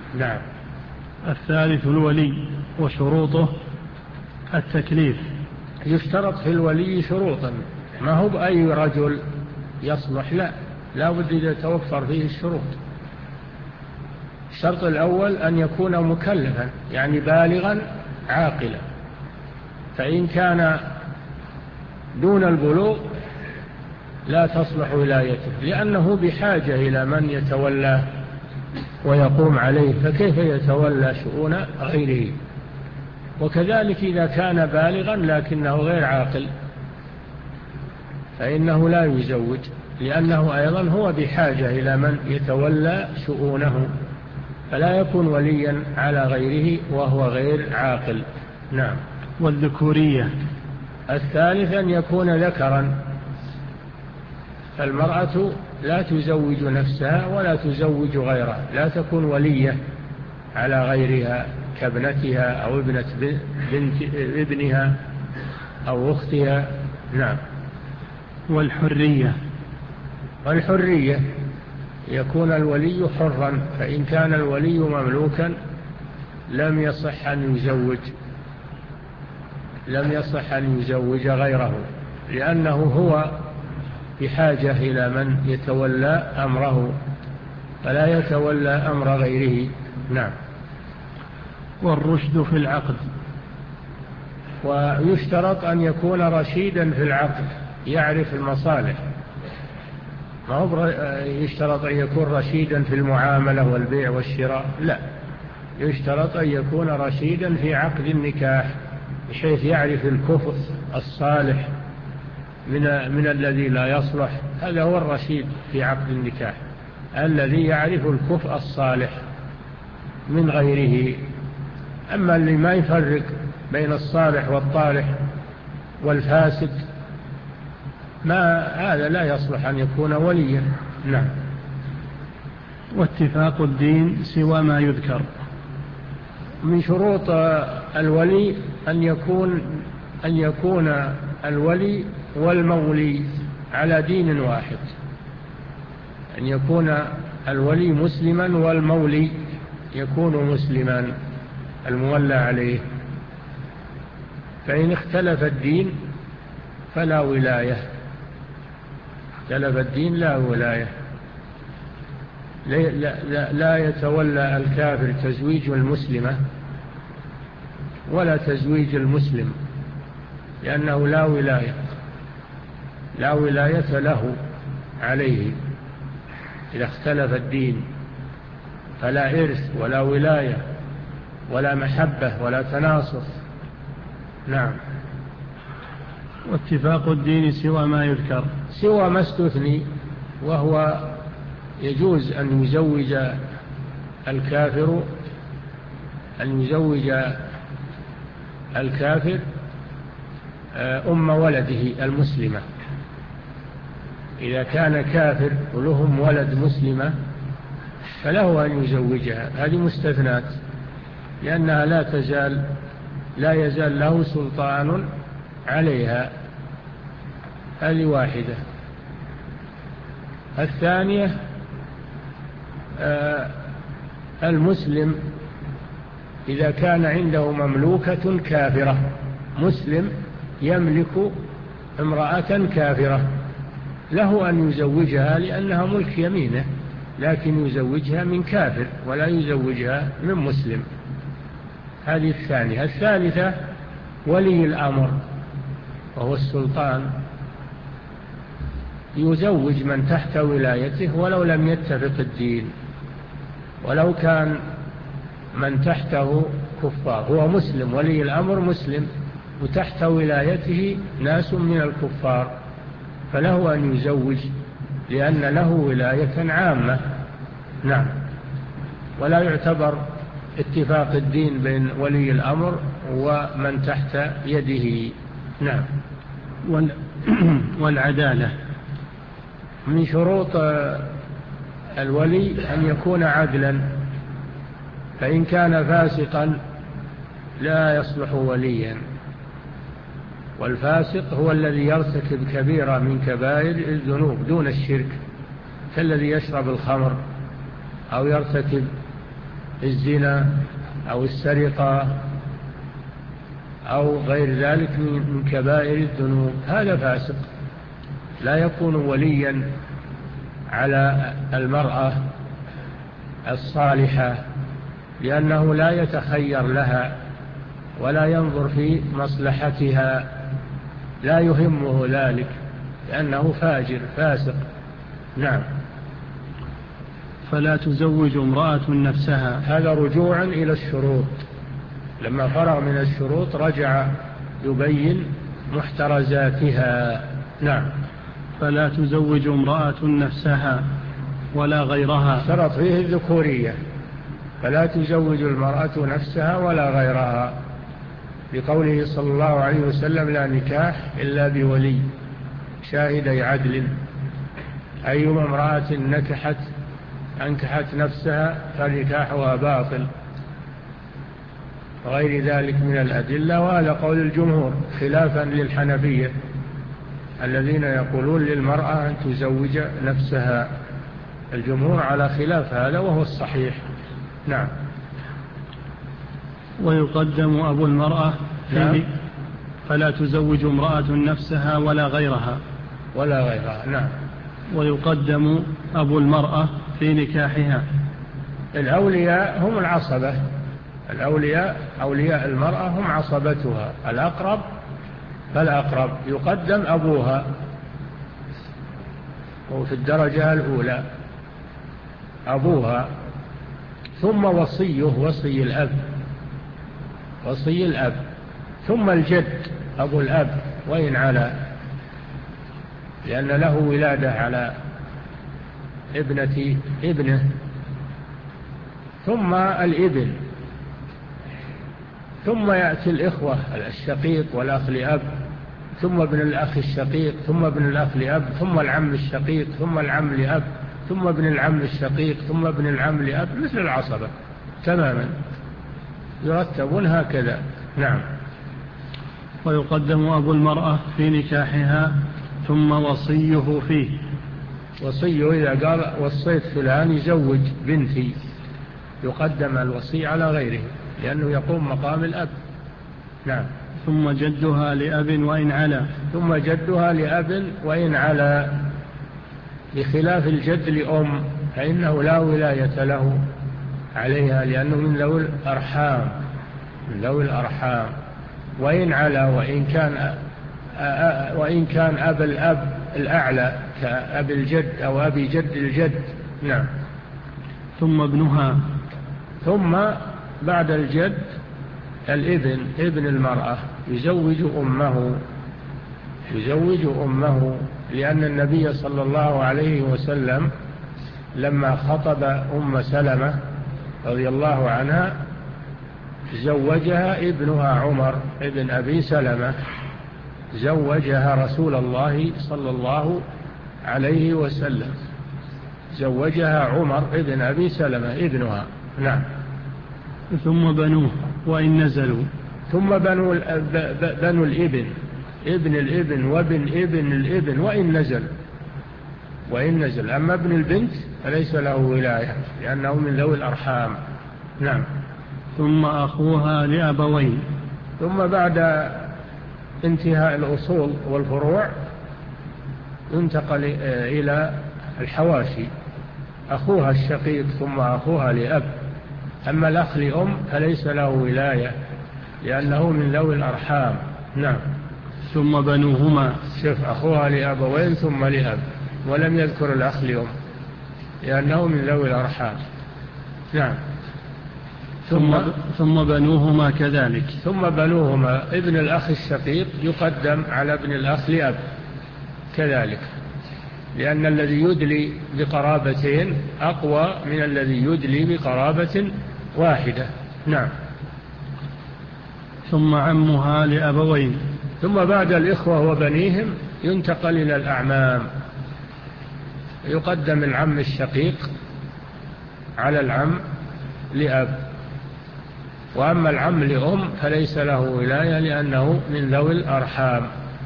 نعم. الثالث الولي وشروطه التكليف. يشترط في الولي شروطا، ما هو بأي رجل يصلح، لا لا بد إذا توفر فيه الشروط. الشرط الأول أن يكون مكلفا يعني بالغا عاقلا، فإن كان دون البلوغ لا تصلح ولايته، لأنه بحاجة إلى من يتولى ويقوم عليه، فكيف يتولى شؤون غيره. وكذلك إذا كان بالغا لكنه غير عاقل فإنه لا يزوج، لأنه أيضا هو بحاجة إلى من يتولى شؤونه، فلا يكون وليا على غيره وهو غير عاقل. نعم. والذكورية. الثالث أن يكون ذكرا، فالمرأة لا تزوج نفسها ولا تزوج غيرها، لا تكون ولية على غيرها كابنتها أو ابنة بنت ابنها أو أختها. نعم. والحرية. والحرية يكون الولي حرا، فإن كان الولي مملوكا لم يصح أن يزوج لم يصح أن يزوج غيره، لأنه هو بحاجة إلى من يتولى أمره، فلا يتولى أمر غيره. نعم. والرشد في العقد. ويشترط أن يكون رشيدا في العقد، يعرف المصالح، ما هو يشترط أن يكون رشيدا في المعاملة والبيع والشراء، لا، يشترط أن يكون رشيدا في عقد النكاح بحيث يعرف الكفء الصالح من, من الذي لا يصلح. هذا هو الرشيد في عقد النكاح، الذي يعرف الكفء الصالح من غيره. أما اللي ما يفرق بين الصالح والطالح والفاسد ما هذا لا يصلح أن يكون وليا. نعم. واتفاق الدين سوى ما يذكر. من شروط الولي أن يكون أن يكون الولي والمولي على دين واحد، أن يكون الولي مسلما والمولي يكون مسلما المولى عليه، فإن اختلف الدين فلا ولاية، اختلف الدين لا ولاية. لا, لا, لا يتولى الكافر تزويج المسلمة ولا تزويج المسلم، لأنه لا ولاية لا ولاية له عليه إذا اختلف الدين، فلا إرث ولا ولاية ولا محبة ولا تناصر. نعم. واتفاق الدين سوى ما يذكر، سوى ما استثني، وهو يجوز أن يزوج الكافر أن يزوج الكافر أم ولده المسلمة، إذا كان كافر ولهم ولد مسلمة فله أن يزوجها، هذه مستثنات، لأنها لا تزال لا يزال له سلطان عليها. هذه واحدة. الثانية آه المسلم إذا كان عنده مملوكة كافرة، مسلم يملك امرأة كافرة له أن يزوجها لأنها ملك يمينه، لكن يزوجها من كافر ولا يزوجها من مسلم. هذه الثانية. الثالثة ولي الأمر وهو السلطان، يزوج من تحت ولايته ولو لم يتفق الدين، ولو كان من تحته كفار، هو مسلم، ولي الأمر مسلم وتحت ولايته ناس من الكفار، فله أن يزوج لأن له ولاية عامة. نعم. ولا يعتبر اتفاق الدين بين ولي الأمر ومن تحت يده. نعم. والعدالة. من شروط الولي أن يكون عدلا، فإن كان فاسقا لا يصلح وليا، والفاسق هو الذي يرتكب كبيرة من كبائر الذنوب دون الشرك، كالذي يشرب الخمر أو يرتكب الزنا أو السرقة أو غير ذلك من كبائر الذنوب، هذا فاسق لا يكون وليا على المرأة الصالحة، لأنه لا يتخير لها ولا ينظر في مصلحتها، لا يهمه ذلك لأنه فاجر فاسق. نعم. فلا تزوج امرأة نفسها، هذا رجوع إلى الشروط، لما فرغ من الشروط رجع يبين محترزاتها. نعم. فلا تزوج امرأة نفسها ولا غيرها، شرط فيه الذكورية، فلا تزوج المرأة نفسها ولا غيرها، لقوله صلى الله عليه وسلم: لا نكاح إلا بولي شاهدي عدل. أيما امرأة نكحت أنكحت نفسها فنكاحها باطل، وغير ذلك من الأدلة، وهذا قول الجمهور خلافا للحنفية الذين يقولون للمرأة أن تزوج نفسها. الجمهور على خلاف هذا وهو الصحيح. نعم. ويقدم أبو المرأة نعم. فلا تزوج امرأة نفسها ولا غيرها ولا غيرها. نعم. ويقدم أبو المرأة في نكاحها. الأولياء هم العصبة، الأولياء أولياء المرأة هم عصبتها، الأقرب فالأقرب يقدم أبوها وفي الدرجة الأولى أبوها، ثم وصيه وصي الأب وصي الأب، ثم الجد أبو الأب وإن على، لأن له ولادة على ابنة ابنه، ثم الابن، ثم يأتي الإخوة الشقيق والأخ لأب، ثم ابن الأخ الشقيق، ثم ابن الأخ لأب، ثم العم الشقيق، ثم العم لأب، ثم ابن العم الشقيق، ثم ابن العم لأب، مثل العصبة تماما يرتبون هكذا. نعم. ويقدم أبو المرأة في نكاحها ثم وصيه فيه. وصيه إذا قال وصيت فلان يزوج بنتي يقدم الوصي على غيره لأنه يقوم مقام الأب. نعم. ثم جدها لأب وإن علا. ثم جدها لأب وإن علا، بخلاف الجد لأم فإنه لا ولاية له عليها لأنه من ذوي الأرحام من ذوي الأرحام وإن علا، وإن كان وإن كان أب الأب الأعلى كأب الجد أو أبي جد الجد. نعم. ثم ابنها. ثم بعد الجد الابن ابن المرأة يزوج أمه يزوج أمه لأن النبي صلى الله عليه وسلم لما خطب أم سلمة رضي الله عنها زوجها ابنها عمر ابن أبي سلمة، زوجها رسول الله صلى الله عليه وسلم، زوجها عمر ابن أبي سلمة ابنها. نعم. ثم بنوه وإن نزلوا. ثم بنو, بنو الابن ابن الابن وابن ابن الابن وإن نزل وإن نزل أما ابن البنت فليس له ولاية لأنه من ذوي الأرحام. نعم. ثم أخوها لأبوين. ثم بعد انتهاء الأصول والفروع ينتقل إلى الحواشي، أخوها الشقيق ثم أخوها لأب. أما الأخ لأم فليس له ولاية لأنه من ذوي الأرحام. نعم. ثم بنوهما. شوف أخوها لأبوين ثم لأب، ولم يذكر الأخ لأم لأنه من ذوي الأرحام. نعم. ثم, ثم بنوهما كذلك. ثم بنوهما ابن الأخ الشقيق يقدم على ابن الأخ لأب كذلك، لأن الذي يدلي بقرابتين أقوى من الذي يدلي بقرابة واحدة. نعم. ثم عمها لأبوين. ثم بعد الإخوة وبنيهم ينتقل إلى الأعمام، يقدم العم الشقيق على العم لأب، وأما العم لأم فليس له ولاية لأنه من ذوي الأرحام.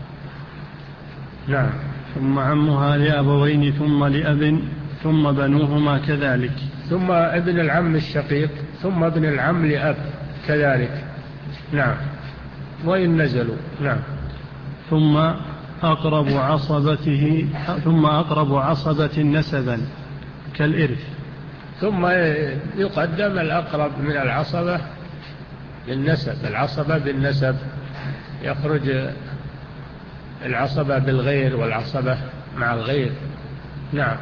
نعم. ثم عمها لأبوين ثم لأب ثم بنوهما كذلك. ثم ابن العم الشقيق ثم ابن العم لأب كذلك. نعم، وإن نزلوا. نعم. ثم أقرب عصبته ثم أقرب عصبة نسبا كالإرث. ثم يقدم الأقرب من العصبة بالنسب. العصبة بالنسب يخرج العصبة بالغير والعصبة مع الغير. نعم.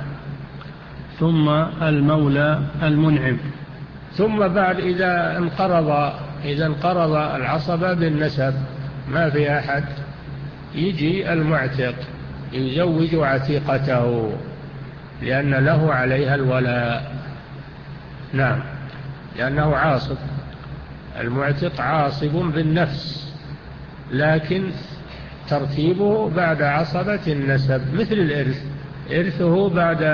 ثم المولى المنعم. ثم بعد إذا انقرض إذا انقرض العصبة بالنسب ما في أحد، يجي المعتق يزوج عتيقته لأن له عليها الولاء. نعم، لأنه عاصب. المعتق عاصب بالنفس، لكن ترتيبه بعد عصبة النسب مثل الإرث، إرثه بعد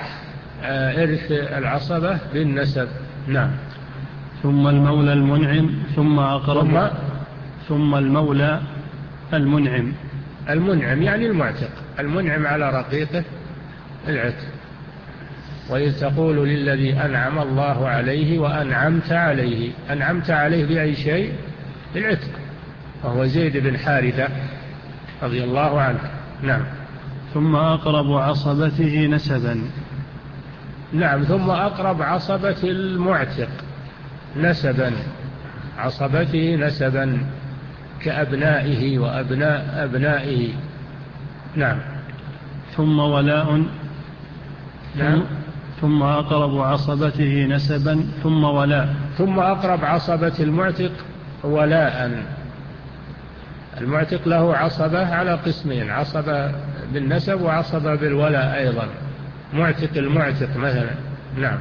إرث العصبة بالنسب. نعم. ثم المولى المنعم ثم أقرب ثم, ثم المولى المنعم. المنعم يعني المعتق، المنعم على رقيقه العتق. وإذ تقول للذي أنعم الله عليه وأنعمت عليه، أنعمت عليه بأي شيء؟ بالعتق، وهو زيد بن حارثة رضي الله عنه. نعم. ثم أقرب عصبته نسبا. نعم. ثم أقرب عصبة المعتق نسبا، عصبته نسبا كأبنائه وأبناء أبنائه. نعم. ثم ولاء. نعم. ثم أقرب عصبته نسبا ثم ولاء. ثم أقرب عصبة المعتق ولاء. المعتق له عصبة على قسمين، عصبة بالنسب وعصبة بالولاء أيضا، معتق المعتق مثلا. نعم.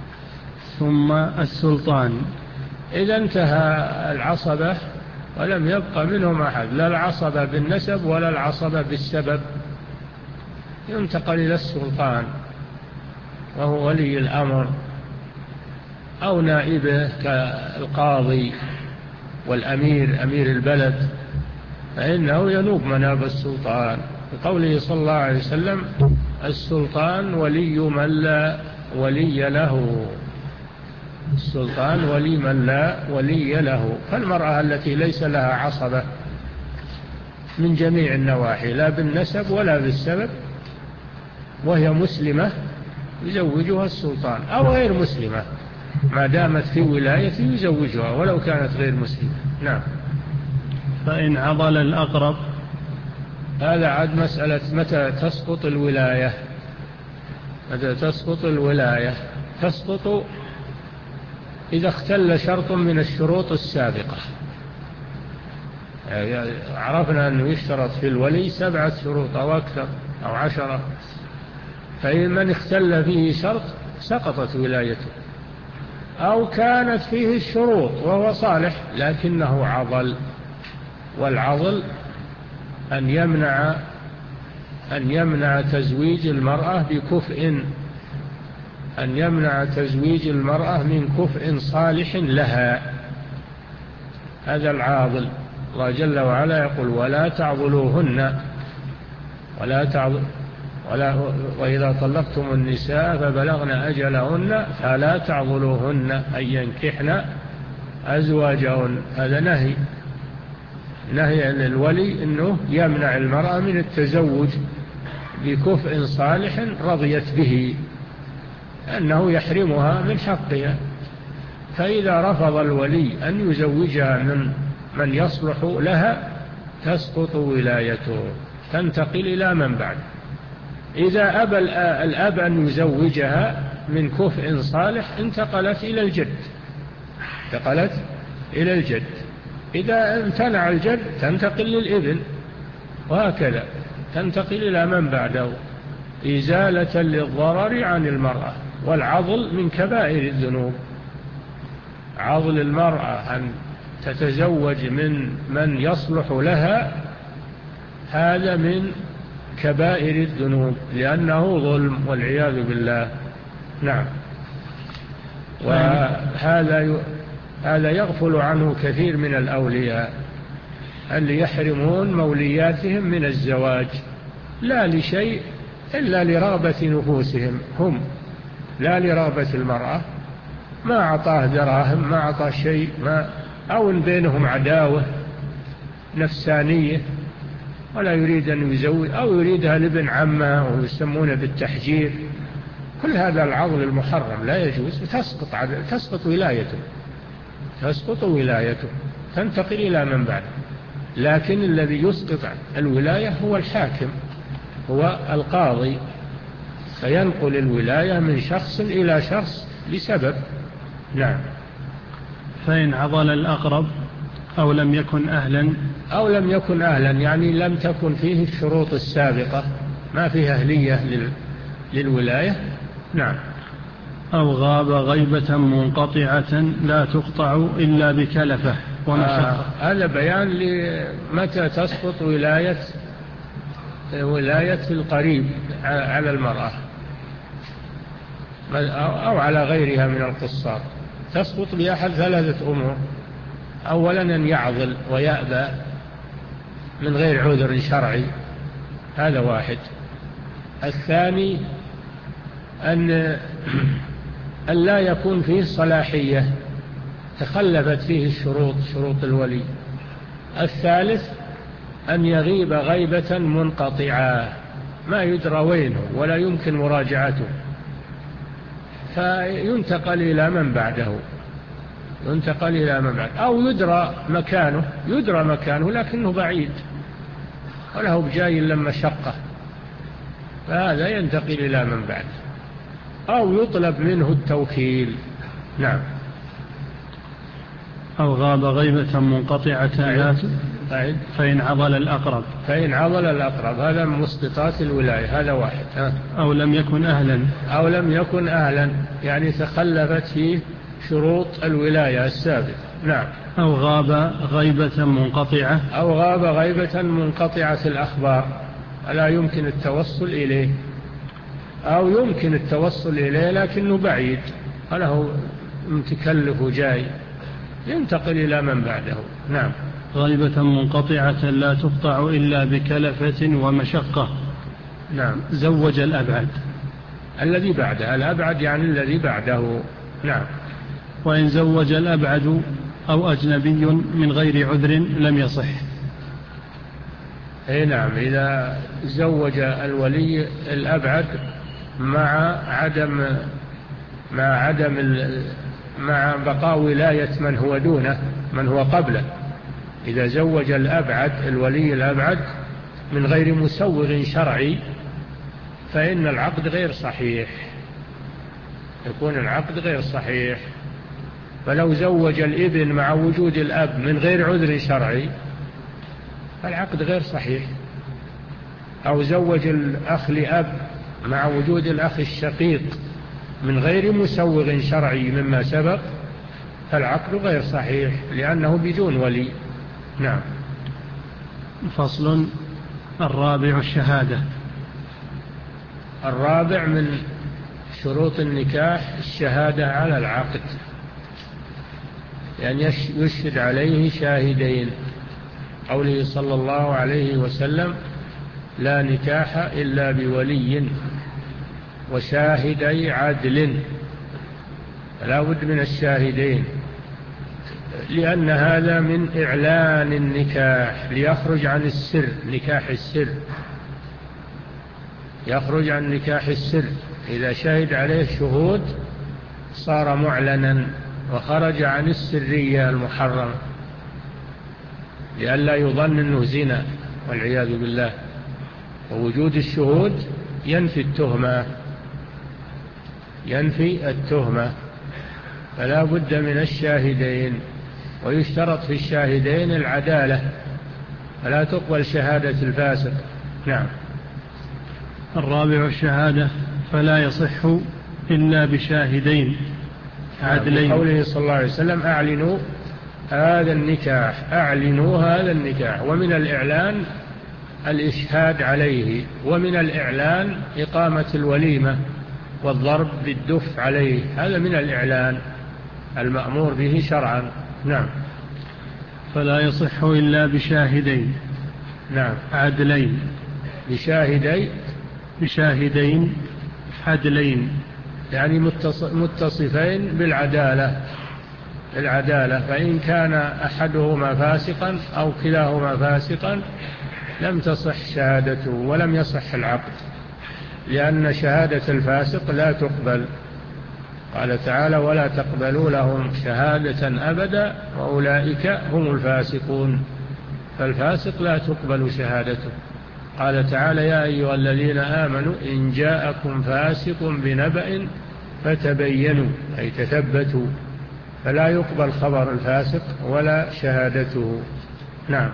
ثم السلطان. إذا انتهى العصبة ولم يبقى منهم أحد، لا العصبة بالنسب ولا العصبة بالسبب، ينتقل إلى السلطان وهو ولي الأمر أو نائبه كالقاضي والأمير، أمير البلد، فإنه ينوب مناب السلطان، بقوله صلى الله عليه وسلم: السلطان ولي من لا ولي له. السلطان ولي من لا ولي له. فالمرأة التي ليس لها عصبة من جميع النواحي لا بالنسب ولا بالسبب وهي مسلمة يزوجها السلطان، أو غير مسلمة ما دامت في ولاية يزوجها ولو كانت غير مسلمة. نعم. فإن عضل الأقرب. هذا عاد مسألة متى تسقط الولاية. متى تسقط الولاية؟ تسقط إذا اختل شرط من الشروط السابقة. يعني عرفنا أنه يشترط في الولي سبعة شروط أو أكثر أو عشرة، فإن من اختل فيه شرط سقطت ولايته، أو كانت فيه الشروط وهو صالح لكنه عضل. والعضل أن يمنع أن يمنع تزويج المرأة بكفء، أن يمنع تزويج المرأة من كفء صالح لها. هذا العاضل. الله جل وعلا يقول: ولا تعضلوهن ولا تعضل ولا وإذا طلقتم النساء فبلغن أجلهن فلا تعضلوهن أن ينكحن أزواجهن. هذا نهي، نهي عن الولي أنه يمنع المرأة من التزوج بكفء صالح رضيت به، أنه يحرمها من حقها. فإذا رفض الولي أن يزوجها من من يصلح لها تسقط ولايته، تنتقل إلى من بعد. إذا أبى الأب أن يزوجها من كفء صالح انتقلت إلى الجد، انتقلت إلى الجد. إذا امتنع الجد تنتقل للابن، وهكذا تنتقل إلى من بعده، إزالة للضرر عن المرأة. والعضل من كبائر الذنوب. عضل المرأة أن تتزوج من من يصلح لها هذا من كبائر الذنوب، لأنه ظلم والعياذ بالله. نعم. وهذا هذا يغفل عنه كثير من الأولياء اللي يحرمون مولياتهم من الزواج، لا لشيء إلا لرغبة نفوسهم هم، لا لرغبة المرأة ما أعطاه دراهم، ما أعطاه شيء، ما أو إن بينهم عداوة نفسانية ولا يريد أن يزوج، أو يريدها لابن عمه ويسمونه بالتحجير، كل هذا العضل المحرم لا يجوز، تسقط تسقط ولايته تسقط ولايته تنتقل إلى من بعده. لكن الذي يسقط الولاية هو الحاكم، هو القاضي، فينقل الولاية من شخص إلى شخص بسبب. نعم. فإن عضل الأقرب أو لم يكن أهلا أو لم يكن أهلا يعني لم تكن فيه الشروط السابقة، ما فيها أهلية للولاية. نعم. أو غاب غيبة منقطعة لا تقطع إلا بكلفة ومشقة. آه هذا بيان لمتى تسقط ولاية ولاية القريب على المرأة أو على غيرها من القصار. تسقط بأحد ثلاثة أمور: أولا أن يعضل ويأبى من غير عذر شرعي، هذا واحد. الثاني أن أن لا يكون فيه صلاحية، تخلفت فيه الشروط، شروط الولي. الثالث أن يغيب غيبة منقطعة ما يدرى وينه ولا يمكن مراجعته، فينتقل إلى من بعده ينتقل إلى من بعده أو يدرى مكانه يدرى مكانه لكنه بعيد وله بجاي لما شقه، فهذا ينتقل إلى من بعده أو يطلب منه التوكيل. نعم. أو غاب غيبة منقطعة لا فإن عضل الأقرب فإن عضل الأقرب هذا من مسقطات الولاية، هذا واحد. ها. أو لم يكن أهلا أو لم يكن أهلا يعني تخلفت فيه شروط الولاية السابقة. نعم. أو غاب غيبة منقطعة أو غاب غيبة منقطعة الأخبار لا يمكن التوصل إليه، أو يمكن التوصل إليه لكنه بعيد وله متكلف جاي، ينتقل إلى من بعده. نعم. غيبة منقطعة لا تقطع إلا بكلفة ومشقة. نعم. زوج الأبعد الذي بعده، الأبعد يعني الذي بعده. نعم. وإن زوج الأبعد أو أجنبي من غير عذر لم يصح. أي نعم. إذا زوج الولي الأبعد مع عدم مع عدم مع بقاء ولاية من هو دونه، من هو قبله، إذا زوج الأبعد الولي الأبعد من غير مسوغ شرعي فإن العقد غير صحيح، يكون العقد غير صحيح. فلو زوج الابن مع وجود الأب من غير عذر شرعي فالعقد غير صحيح. أو زوج الأخ لأب مع وجود الأخ الشقيق من غير مسوغ شرعي مما سبق فالعقد غير صحيح لأنه بدون ولي. نعم. فصل. الرابع الشهادة. الرابع من شروط النكاح الشهادة على العقد، يعني يشهد عليه شاهدين، قوله صلى الله عليه وسلم: لا نكاح إلا بولي وشاهدي عدل. لا بد من الشاهدين لأن هذا من إعلان النكاح ليخرج عن السر، نكاح السر يخرج عن نكاح السر. إذا شهد عليه شهود صار معلنا وخرج عن السرية المحرمة لئلا يظن أنه زنا والعياذ بالله. ووجود الشهود ينفي التهمة ينفي التهمة فلا بد من الشاهدين. ويشترط في الشاهدين العدالة فلا تقبل شهادة الفاسق. نعم. الرابع الشهادة فلا يصح إلا بشاهدين عدلين. قوله صلى الله عليه وسلم: أعلنوا هذا النكاح أعلنوا هذا النكاح. ومن الإعلان الإشهاد عليه، ومن الإعلان إقامة الوليمة والضرب بالدف عليه، هذا من الإعلان المأمور به شرعا. نعم. فلا يصح إلا بشاهدين. نعم. عدلين. بشاهدين بشاهدين عدلين. يعني متصفين بالعدالة العدالة فإن كان أحدهما فاسقا أو كلاهما فاسقا لم تصح شهادته ولم يصح العقد، لأن شهادة الفاسق لا تقبل. قال تعالى: ولا تقبلوا لهم شهادة أبدا وأولئك هم الفاسقون. فالفاسق لا تقبل شهادته. قال تعالى: يا أيها الذين آمنوا إن جاءكم فاسق بنبأ فتبينوا، أي تثبتوا، فلا يقبل خبر الفاسق ولا شهادته. نعم.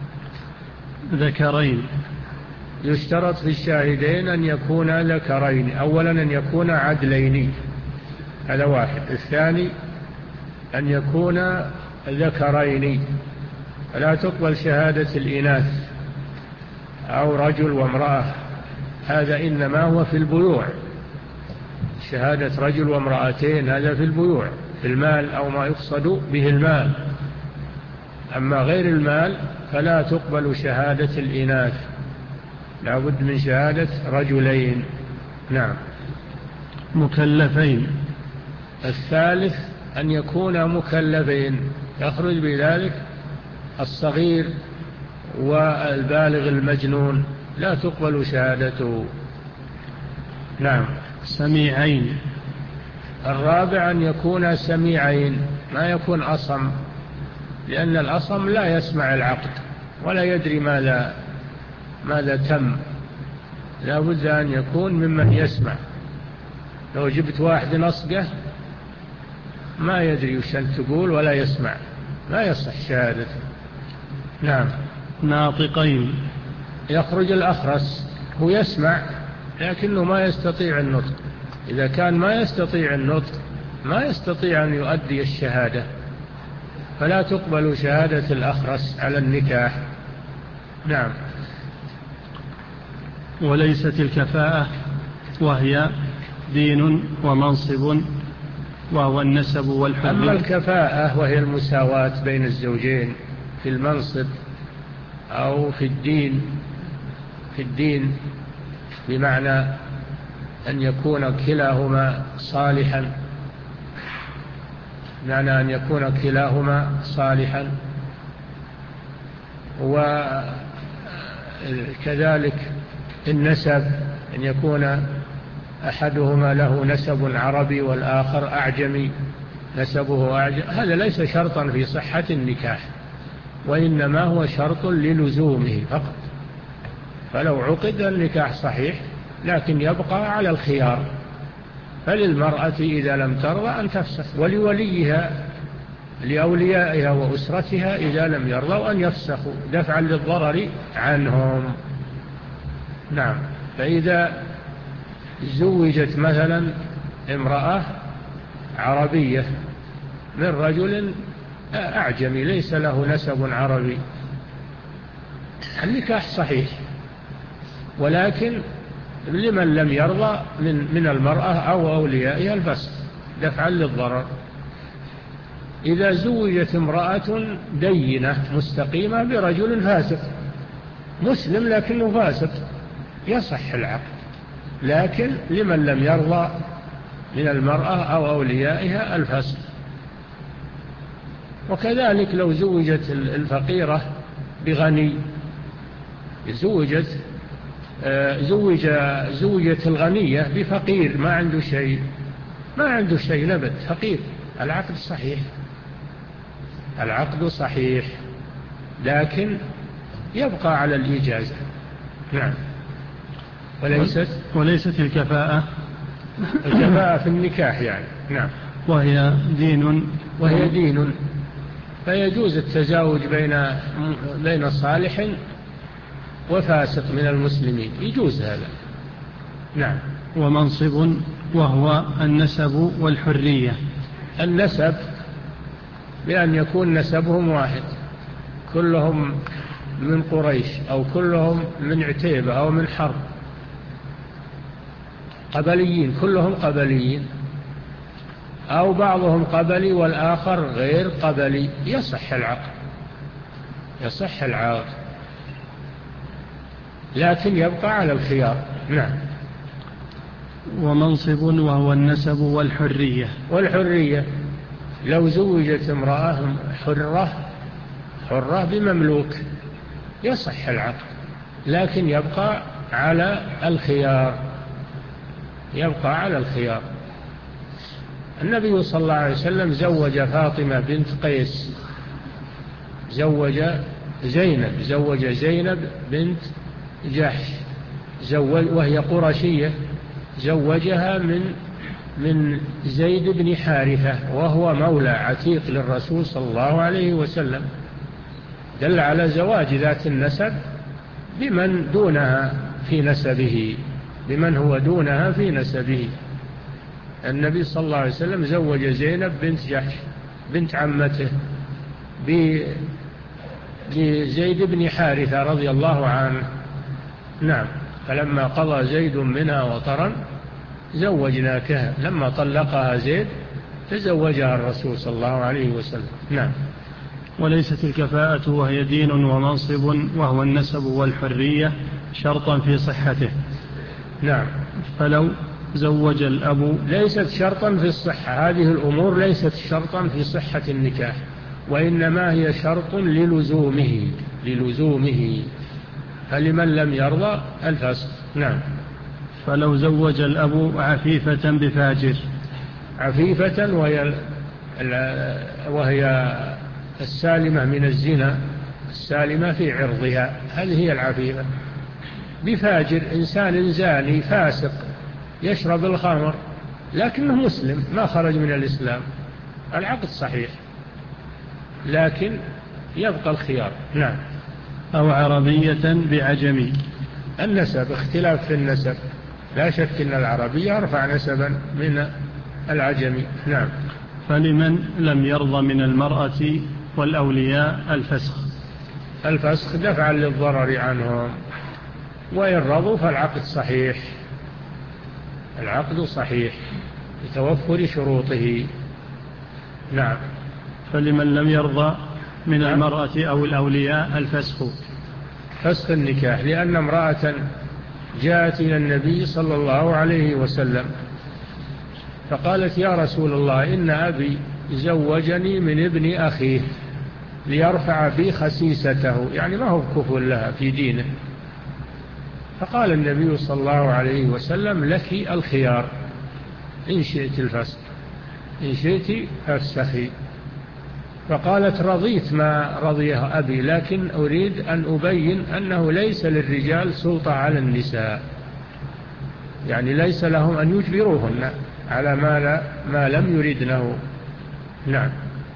ذكرين. يشترط في الشاهدين أن يكون ذكرين. أولا أن يكون عدلين، هذا واحد. الثاني أن يكون ذكرين، فلا تقبل شهادة الإناث أو رجل وامرأة، هذا إنما هو في البيوع. شهادة رجل وامرأتين هذا في البيوع، في المال أو ما يقصد به المال. أما غير المال فلا تقبل شهادة الإناث، لا بد من شهادة رجلين. نعم. مكلفين. الثالث أن يكون مكلفين، يخرج بذلك الصغير والبالغ المجنون، لا تقبل شهادته. نعم. سميعين. الرابع أن يكون سميعين، ما يكون أصم، لأن الأصم لا يسمع العقد ولا يدري ماذا ماذا تم. لا بد أن يكون ممن يسمع. لو جبت واحد نصقه ما يدري وش تقول ولا يسمع، لا يصح شهادته. نعم. ناطقين. يخرج الأخرس، هو يسمع لكنه ما يستطيع النطق. إذا كان ما يستطيع النطق ما يستطيع أن يؤدي الشهادة، فلا تقبل شهادة الأخرس على النكاح. نعم. وليست الكفاءة، وهي دين ومنصب، وهو النسب والحرية. أما الكفاءة وهي المساواة بين الزوجين في المنصب أو في الدين، في الدين بمعنى أن يكون كلاهما صالحا، بمعنى أن يكون كلاهما صالحا، وكذلك النسب، أن يكون أحدهما له نسب عربي والآخر أعجمي، نسبه أعجمي، هذا ليس شرطا في صحة النكاح، وإنما هو شرط للزومه فقط. فلو عقد النكاح صحيح، لكن يبقى على الخيار. فللمرأة إذا لم ترضى أن تفسخ، ولوليها لأوليائها وأسرتها إذا لم يرضوا أن يفسخوا دفعا للضرر عنهم. نعم. فإذا زوجت مثلا امرأة عربية من رجل أعجمي ليس له نسب عربي، النكاح صحيح، ولكن لمن لم يرضى من من المرأة أو أوليائها الفسخ دفعا للضرر. إذا زوجت امرأة دينة مستقيمة برجل فاسق، مسلم لكنه فاسق، يصح العقد، لكن لمن لم يرضى من المرأة أو أوليائها الفسخ. وكذلك لو زوجت الفقيرة بغني، زوجت زوج زوجت الغنية بفقير ما عنده شيء، ما عنده شيء نبت، فقير، العقد صحيح، العقد صحيح، لكن يبقى على الإجازة. نعم. وليست وليست الكفاءة، الكفاءة في النكاح يعني. نعم. وهي دين وهي دين فيجوز التزاوج بين بين صالح وفاسق من المسلمين، يجوز هذا. نعم. ومنصب، وهو النسب والحرية. النسب بأن يكون نسبهم واحد، كلهم من قريش أو كلهم من عتيبة أو من حرب، قبليين، كلهم قبليين، أو بعضهم قبلي والآخر غير قبلي، يصح العقد، يصح العقد، لكن يبقى على الخيار. نعم. ومنصب وهو النسب والحرية. والحرية لو زوجت امرأة حرة حرة بمملوك يصح العقد، لكن يبقى على الخيار يبقى على الخيار. النبي صلى الله عليه وسلم زوج فاطمة بنت قيس، زوج زينب زوج زينب بنت جحش، زوج وهي قرشية، زوجها من من زيد بن حارثة وهو مولى عتيق للرسول صلى الله عليه وسلم، دل على زواج ذات النسب بمن دونها في نسبه بمن هو دونها في نسبه. النبي صلى الله عليه وسلم زوج زينب بنت جحش بنت عمته بزيد بن حارثة رضي الله عنه. نعم. فلما قضى زيد منها وطرا زوجناكها، لما طلقها زيد تزوجها الرسول صلى الله عليه وسلم. نعم. وليست الكفاءة وهي دين ومنصب وهو النسب والحرية شرطا في صحته. نعم. فلو زوج الأب ليست شرطا في الصحة، هذه الأمور ليست شرطا في صحة النكاح، وإنما هي شرط للزومه للزومه فلمن لم يرضى الفسق. نعم. فلو زوج الأب عفيفة بفاجر. عفيفة وهي وهي السالمة من الزنا، السالمة في عرضها، هذه هي العفيفة. بفاجر إنسان زاني فاسق يشرب الخمر لكنه مسلم ما خرج من الإسلام، العقد صحيح لكن يبقى الخيار. نعم. أو عربية بعجمي. النسب اختلاف في النسب، لا شك أن العربية أرفع نسبا من العجمي. نعم. فلمن لم يرضى من المرأة والأولياء الفسخ. الفسخ دفعا للضرر عنهم، وإن رضوا فالعقد صحيح، العقد صحيح بتوفر شروطه. نعم. فلمن لم يرضى من نعم. المرأة أو الأولياء الفسخ. فسخ النكاح، لأن امرأة جاءت إلى النبي صلى الله عليه وسلم فقالت يا رسول الله إن أبي زوجني من ابن أخيه ليرفع بي خسيسته، يعني ما هو كفء لها في دينه. فقال النبي صلى الله عليه وسلم لك الخيار، إن شئت الفسخ إن شئت فافسخي. فقالت رضيت ما رضيه أبي، لكن أريد أن أبين أنه ليس للرجال سلطة على النساء، يعني ليس لهم أن يجبروهن على ما, لا ما لم يردنه. نعم.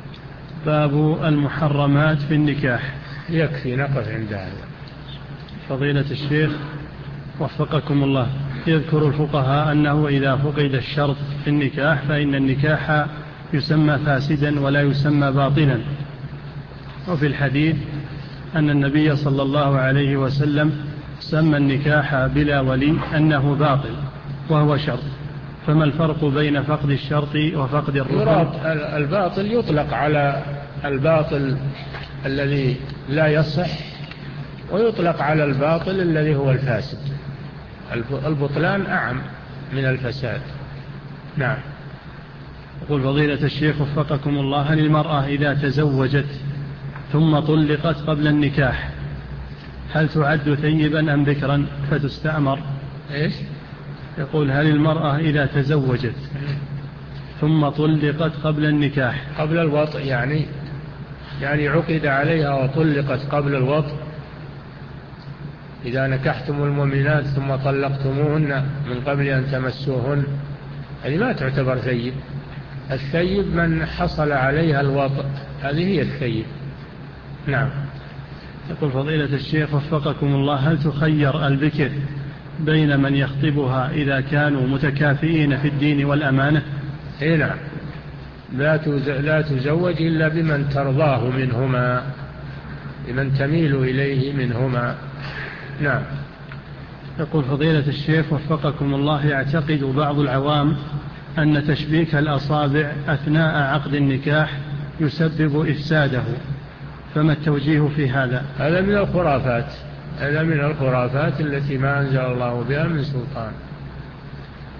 باب المحرمات في النكاح. يكفي نقف عند هذا. فضيلة الشيخ وفقكم الله، يذكر الفقهاء أنه إذا فقد الشرط في النكاح فإن النكاح يسمى فاسدا ولا يسمى باطلا، وفي الحديث أن النبي صلى الله عليه وسلم سمى النكاح بلا ولي أنه باطل وهو شرط، فما الفرق بين فقد الشرط وفقد الركن؟ الباطل يطلق على الباطل الذي لا يصح، ويطلق على الباطل الذي هو الفاسد. البطلان أعم من الفساد. نعم. يقول فضيلة الشيخ وفقكم الله، هل المرأة إذا تزوجت ثم طلقت قبل النكاح هل تعد ثيبا أم بكرا فتستأمر؟ إيش؟ يقول هل المرأة إذا تزوجت ثم طلقت قبل النكاح قبل الوطء، يعني يعني عقد عليها وطلقت قبل الوطء، إذا نكحتم المؤمنات ثم طلقتموهن من قبل أن تمسوهن، هذه ما تعتبر ثيب. الثيب من حصل عليها الوطء، هذه هي الثيب. نعم. يقول فضيلة الشيخ وفقكم الله، هل تخير البكر بين من يخطبها إذا كانوا متكافئين في الدين والأمانة؟ إيه نعم. لا تزوج إلا بمن ترضاه منهما، بمن تميل إليه منهما. نعم. يقول فضيلة الشيخ وفقكم الله، يعتقد بعض العوام أن تشبيك الأصابع أثناء عقد النكاح يسبب إفساده، فما التوجيه في هذا؟ هذا من الخرافات، هذا من الخرافات التي ما أنزل الله بها من سلطان.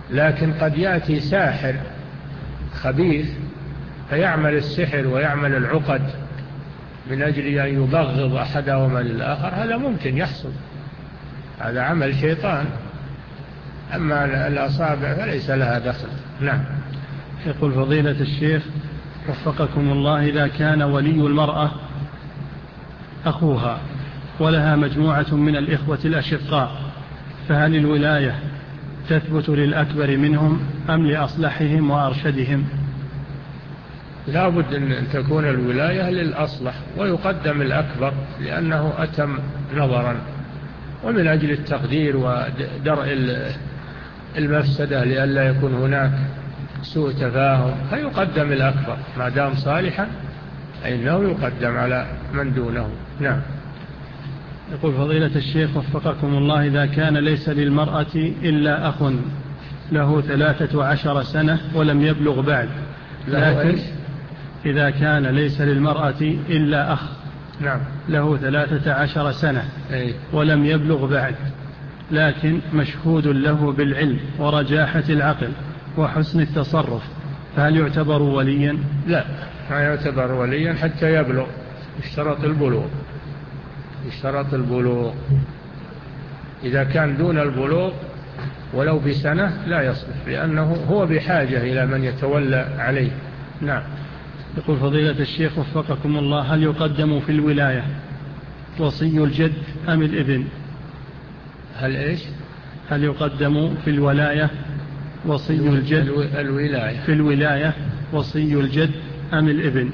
لكن قد يأتي ساحر خبيث فيعمل السحر ويعمل العقد من أجل أن يبغض أحدهما للآخر، هذا ممكن يحصل، هذا عمل شيطان. أما الأصابع فليس لها دخل. نعم. يقول فضيلة الشيخ وفقكم الله: إذا كان ولي المرأة أخوها ولها مجموعة من الإخوة الأشقاء، فهل الولاية تثبت للأكبر منهم أم لأصلحهم وأرشدهم؟ لا بد أن تكون الولاية للأصلح، ويقدم الأكبر لأنه أتم نظرا، ومن أجل التقدير ودرء المفسدة لئلا يكون هناك سوء تفاهم، فيقدم الأكبر ما دام صالحا، فإنه يقدم على من دونه. نعم. يقول فضيلة الشيخ وفقكم الله: إذا كان ليس للمرأة إلا أخ له ثلاثة عشر سنة ولم يبلغ بعد، لكن إذا كان ليس للمرأة إلا أخ نعم. له ثلاثة عشر سنة أي. ولم يبلغ بعد، لكن مشهود له بالعلم ورجاحة العقل وحسن التصرف، فهل يعتبر وليا؟ لا، ما يعتبر وليا حتى يبلغ، اشترط البلوغ، اشترط البلوغ. إذا كان دون البلوغ ولو بسنة لا يصلح، لأنه هو بحاجة إلى من يتولى عليه. نعم. يقول فضيلة الشيخ وفقكم الله: هل يقدم في الولاية وصي الجد أم الابن؟ هل إيش؟ هل يقدم في الولاية وصي الجد الولاية في الولاية وصي الجد أم الابن؟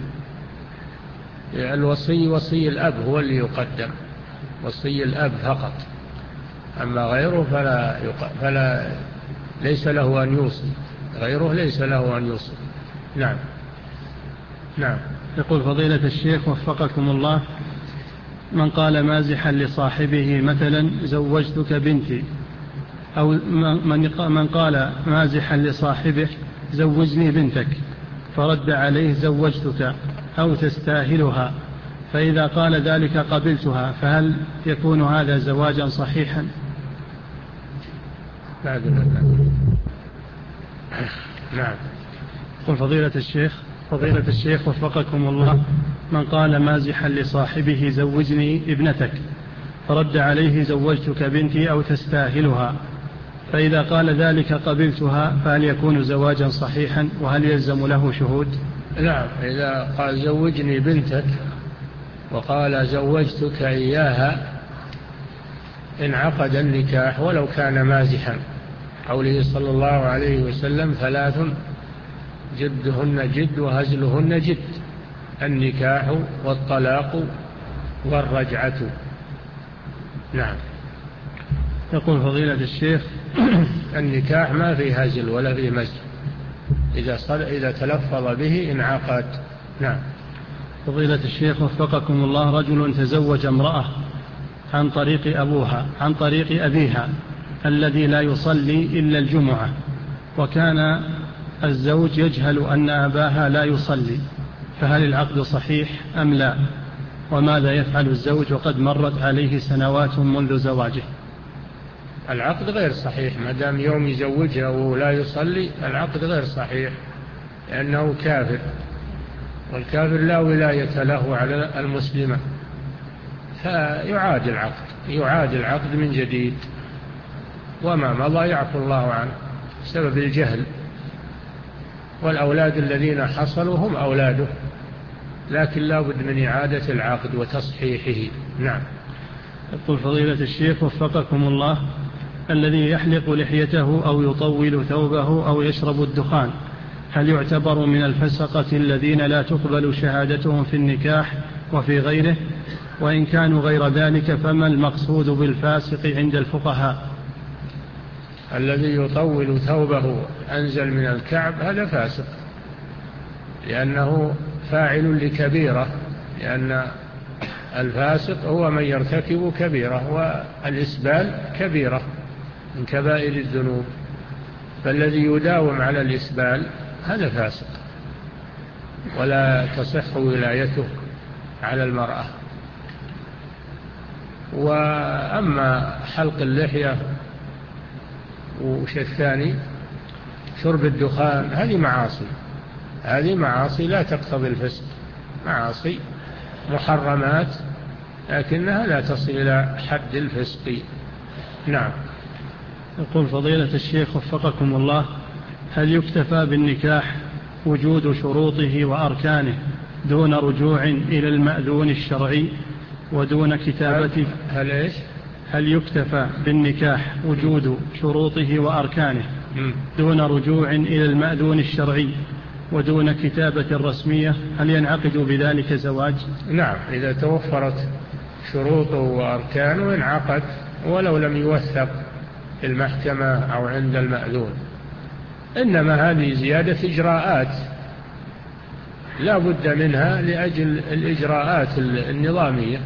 الوصي وصي الأب هو اللي يقدم، وصي الأب فقط، أما غيره فلا, يق... فلا ليس له أن يوصي، غيره ليس له أن يوصي. نعم. نعم. يقول فضيلة الشيخ وفقكم الله: من قال مازحا لصاحبه مثلا زوجتك بنتي، أو من قال مازحا لصاحبه زوجني بنتك، فرد عليه زوجتك أو تستاهلها، فإذا قال ذلك قبلتها، فهل يكون هذا زواجا صحيحا؟ نعم. قل فضيلة الشيخ فضيلة الشيخ وفقكم الله: من قال مازحا لصاحبه زوجني ابنتك، فرد عليه زوجتك بنتي أو تستاهلها، فإذا قال ذلك قبلتها، فهل يكون زواجا صحيحا، وهل يلزم له شهود؟ نعم. إذا قال زوجني بنتك وقال زوجتك إياها انعقد النكاح ولو كان مازحا، قوله صلى الله عليه وسلم: ثلاث جدهن جد وهزلهن جد، النكاح والطلاق والرجعة. نعم. يقول فضيلة الشيخ: النكاح ما فيه هزل ولا فيه مزح، إذا, إذا تلفظ به انعقد. نعم. فضيلة الشيخ وفقكم الله: رجل تزوج امرأة عن طريق أبوها عن طريق أبيها الذي لا يصلي إلا الجمعة، وكان الزوج يجهل أن أباها لا يصلي، فهل العقد صحيح أم لا؟ وماذا يفعل الزوج وقد مرت عليه سنوات منذ زواجه؟ العقد غير صحيح، ما دام يوم يزوجها ولا يصلي العقد غير صحيح، لأنه كافر، والكافر لا ولاية له على المسلمة، فيعاد العقد يعاد العقد من جديد، وما مضى يعفو الله عنه بسبب الجهل، والأولاد الذين حصلوا هم أولاده، لكن لا بد من إعادة العقد وتصحيحه. نعم. يقول فضيلة الشيخ وفقكم الله: الذي يحلق لحيته أو يطول ثوبه أو يشرب الدخان، هل يعتبر من الفسقة الذين لا تقبل شهادتهم في النكاح وفي غيره؟ وإن كانوا غير ذلك فما المقصود بالفاسق عند الفقهاء؟ الذي يطول ثوبه أنزل من الكعب هذا فاسق، لأنه فاعل لكبيرة، لأن الفاسق هو من يرتكب كبيرة، والإسبال كبيرة من كبائر الذنوب، فالذي يداوم على الإسبال هذا فاسق ولا تصح ولايته على المرأة. وأما حلق اللحية وش الثاني شرب الدخان، هذه معاصي، هذه معاصي لا تقتضي الفسق، معاصي محرمات لكنها لا تصل إلى حد الفسق. نعم. يقول فضيلة الشيخ وفقكم الله: هل يكتفى بالنكاح وجود شروطه وأركانه دون رجوع إلى المأذون الشرعي ودون كتابة؟ هل إيش؟ هل يكتفى بالنكاح وجود شروطه وأركانه دون رجوع إلى المأذون الشرعي ودون كتابة رسمية؟ هل ينعقد بذلك زواج؟ نعم، إذا توفرت شروطه وأركانه انعقد ولو لم يوثق في المحكمة أو عند المأذون. إنما هذه زيادة إجراءات لا بد منها لأجل الإجراءات النظامية،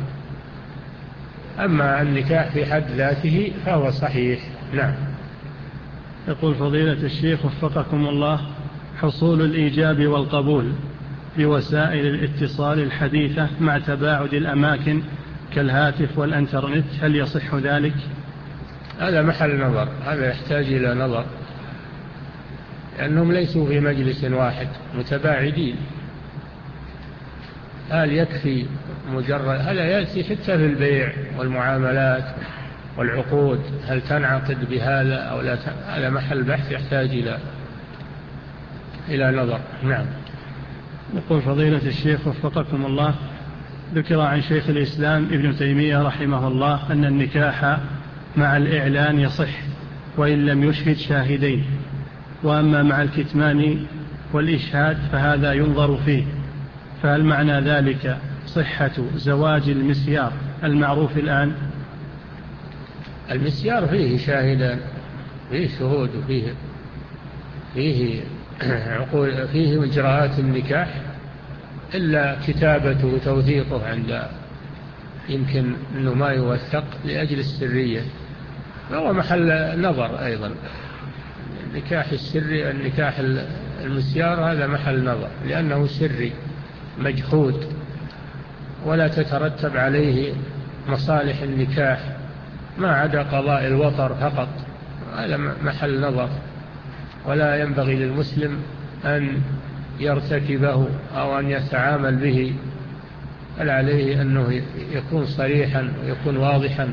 أما النكاح في حد ذاته فهو صحيح. نعم. يقول فضيلة الشيخ وفقكم الله: حصول الإيجاب والقبول بوسائل الاتصال الحديثة مع تباعد الأماكن كالهاتف والإنترنت، هل يصح ذلك؟ هذا محل نظر، هذا يحتاج إلى نظر، لأنهم ليسوا في مجلس واحد متباعدين. هل يكفي مجرد، هل يأتي حتى في البيع والمعاملات والعقود هل تنعقد بهذا أو لا؟ هذا محل بحث يحتاج إلى إلى نظر. نعم. يقول فضيلة الشيخ وفقكم الله: ذكر عن شيخ الإسلام ابن تيمية رحمه الله أن النكاح مع الإعلان يصح وإن لم يشهد شاهدين، وأما مع الكتمان والإشهاد فهذا ينظر فيه، فهل معنى ذلك صحة زواج المسيار المعروف الآن؟ المسيار فيه شاهدان، فيه شهود وفيه فيه عقول، فيه إجراءات النكاح، إلا كتابته وتوثيقه عند يمكن أنه ما يوثق لأجل السرية، فهو محل نظر أيضا. النكاح السري، النكاح المسيار هذا محل نظر لأنه سري مجحود ولا تترتب عليه مصالح النكاح ما عدا قضاء الوطر فقط، هذا محل نظر، ولا ينبغي للمسلم أن يرتكبه أو أن يتعامل به، بل عليه أنه يكون صريحا ويكون واضحا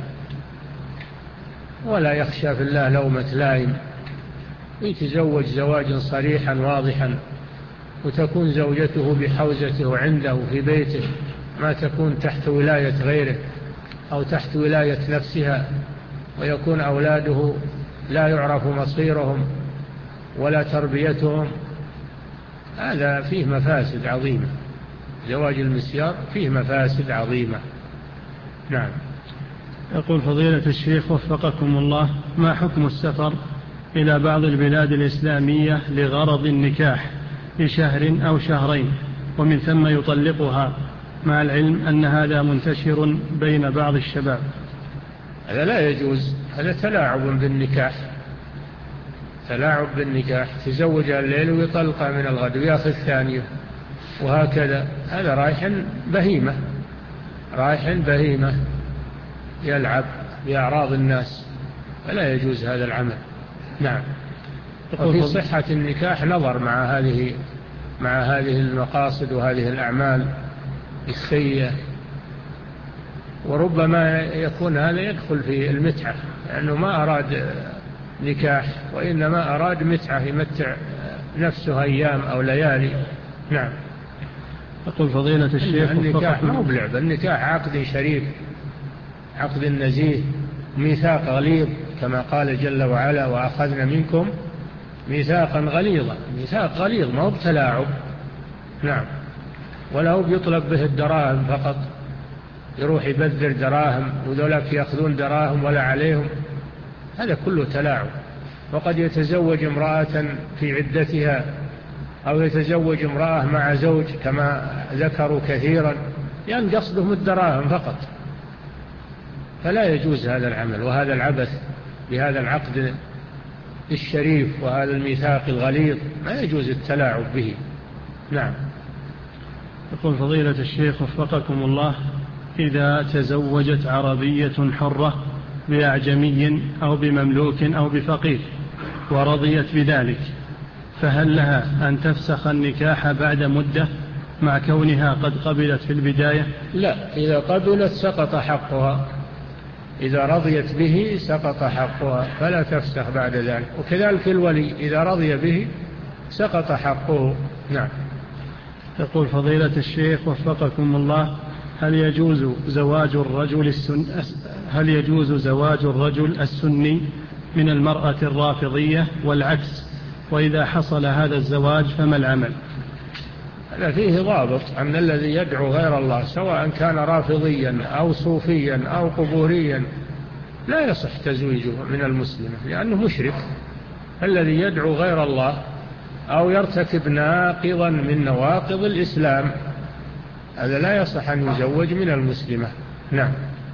ولا يخشى في الله لومة لائم، يتزوج زواجا صريحا واضحا، وتكون زوجته بحوزته عنده في بيته، ما تكون تحت ولاية غيره أو تحت ولاية نفسها، ويكون أولاده لا يعرف مصيرهم ولا تربيتهم. هذا فيه مفاسد عظيمة، زواج المسيار فيه مفاسد عظيمة. نعم. يقول فضيلة الشيخ وفقكم الله: ما حكم السفر إلى بعض البلاد الإسلامية لغرض النكاح لشهر أو شهرين ومن ثم يطلقها، مع العلم أن هذا منتشر بين بعض الشباب؟ هذا لا يجوز، هذا تلاعب بالنكاح، تلاعب بالنكاح، تزوجها الليل ويطلقها من الغد ويأخذ ثانية وهكذا، هذا رايح بهيمة، رايح بهيمة يلعب بأعراض الناس، فلا يجوز هذا العمل. نعم. وفي صحة النكاح نظر مع هذه مع هذه المقاصد وهذه الأعمال السيئة، وربما يكون هذا يدخل في المتعة، لأنه ما أراد نكاح وإنما أراد متعة يمتع نفسه أيام أو ليالي. نعم. يقول فضيلة الشيخ: النكاح ما هو بلعب، النكاح عقد شريف، عقد نزيه، ميثاق غليظ كما قال جل وعلا: وأخذنا منكم ميثاقا غليظا، ميثاق غليظ ما هو بتلاعب. نعم. ولا هو بيطلب به الدراهم فقط، يروح يبذر دراهم وذولاك يأخذون دراهم ولا عليهم، هذا كله تلاعب. وقد يتزوج امرأة في عدتها أو يتزوج امرأة مع زوج كما ذكروا كثيرا، لأن قصدهم الدراهم فقط، فلا يجوز هذا العمل وهذا العبث بهذا العقد الشريف وهذا الميثاق الغليظ، ما يجوز التلاعب به. نعم. يقول فضيلة الشيخ وفقكم الله: إذا تزوجت عربية حرة بأعجمي أو بمملوك أو بفقير ورضيت بذلك، فهل لها أن تفسخ النكاح بعد مدة مع كونها قد قبلت في البداية؟ لا، إذا قبلت سقط حقها، إذا رضيت به سقط حقها فلا تفسخ بعد ذلك. وكذلك الولي إذا رضي به سقط حقه. نعم. يقول فضيلة الشيخ وفقكم الله: هل يجوز زواج الرجل السن هل يجوز زواج الرجل السني من المرأة الرافضية والعكس؟ وإذا حصل هذا الزواج فما العمل؟ هذا فيه ضابط أن الذي يدعو غير الله سواء كان رافضيا أو صوفيا أو قبوريا لا يصح تزويجه من المسلمة لأنه مشرك. الذي يدعو غير الله أو يرتكب ناقضا من نواقض الإسلام هذا لا يصح أن يزوج من المسلمة. نعم.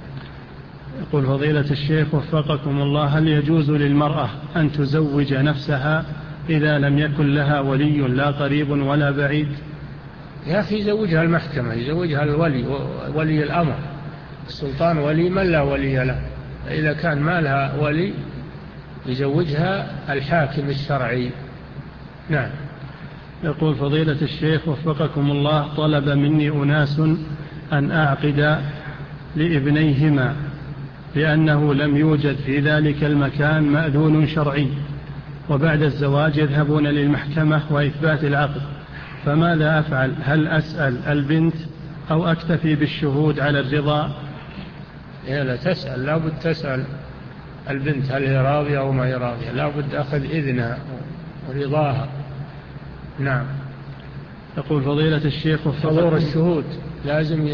يقول فضيلة الشيخ وفقكم الله: هل يجوز للمرأة أن تزوج نفسها إذا لم يكن لها ولي لا قريب ولا بعيد؟ يا أخي يزوجها المحكمة، يزوجها الولي، ولي الأمر. السلطان ولي من لا ولي له. إذا كان ما لها ولي يزوجها الحاكم الشرعي. نعم. يقول فضيلة الشيخ وفقكم الله: طلب مني أناس أن أعقد لابنيهما لأنه لم يوجد في ذلك المكان مأذون شرعي، وبعد الزواج يذهبون للمحكمة وإثبات العقد، فماذا أفعل؟ هل أسأل البنت أو أكتفي بالشهود على الرضا؟ إيه لا تسأل، لا بد تسأل البنت هل هي راضية أو ما هي راضية، لا بد أخذ إذنها ورضاها. نعم. يقول فضيلة الشيخ: حضور الشهود لازم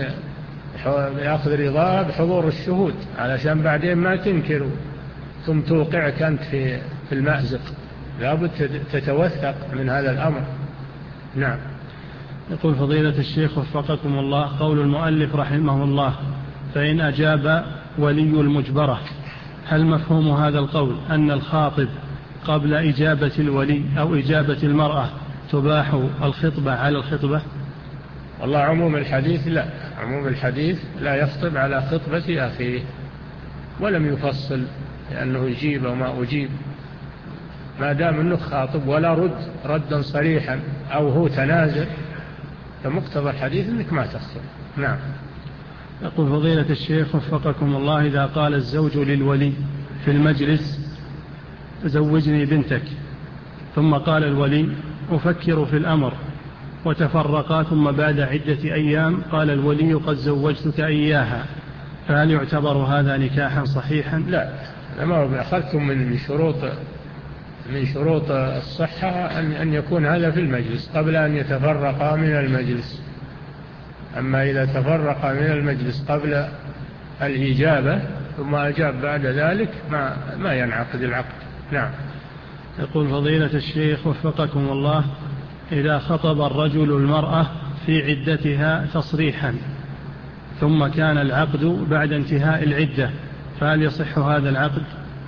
يأخذ رضاها بحضور الشهود علشان بعدين ما تنكروا ثم توقعك أنت في المأزق. لا بد تتوثق من هذا الأمر. نعم. يقول فضيلة الشيخ وفقكم الله: قول المؤلف رحمه الله: فإن أجاب ولي المجبرة، هل مفهوم هذا القول أن الخاطب قبل إجابة الولي أو إجابة المرأة تباح الخطبة على الخطبة؟ والله عموم الحديث لا، عموم الحديث لا يخطب على خطبة أخيه، ولم يفصل لأنه يجيب وما أجيب، ما دام أنه خاطب ولا رد ردا صريحا أو هو تنازل، فمقتضى الحديث أنك ما تخطب. نعم. يقول فضيلة الشيخ وفقكم الله: إذا قال الزوج للولي في المجلس زوجني بنتك، ثم قال الولي أفكر في الأمر، وتفرقا، ثم بعد عدة أيام قال الولي قد زوجتك إياها، فهل يعتبر هذا نكاحا صحيحا؟ لا، لما أخذتم من شروط من شروط الصحة أن أن يكون هذا في المجلس قبل أن يتفرقا من المجلس. أما إذا تفرقا من المجلس قبل الإجابة ثم أجاب بعد ذلك ما ما ينعقد العقد. نعم. يقول فضيلة الشيخ وفقكم الله: إذا خطب الرجل المرأة في عدتها تصريحا ثم كان العقد بعد انتهاء العدة، فهل يصح هذا العقد؟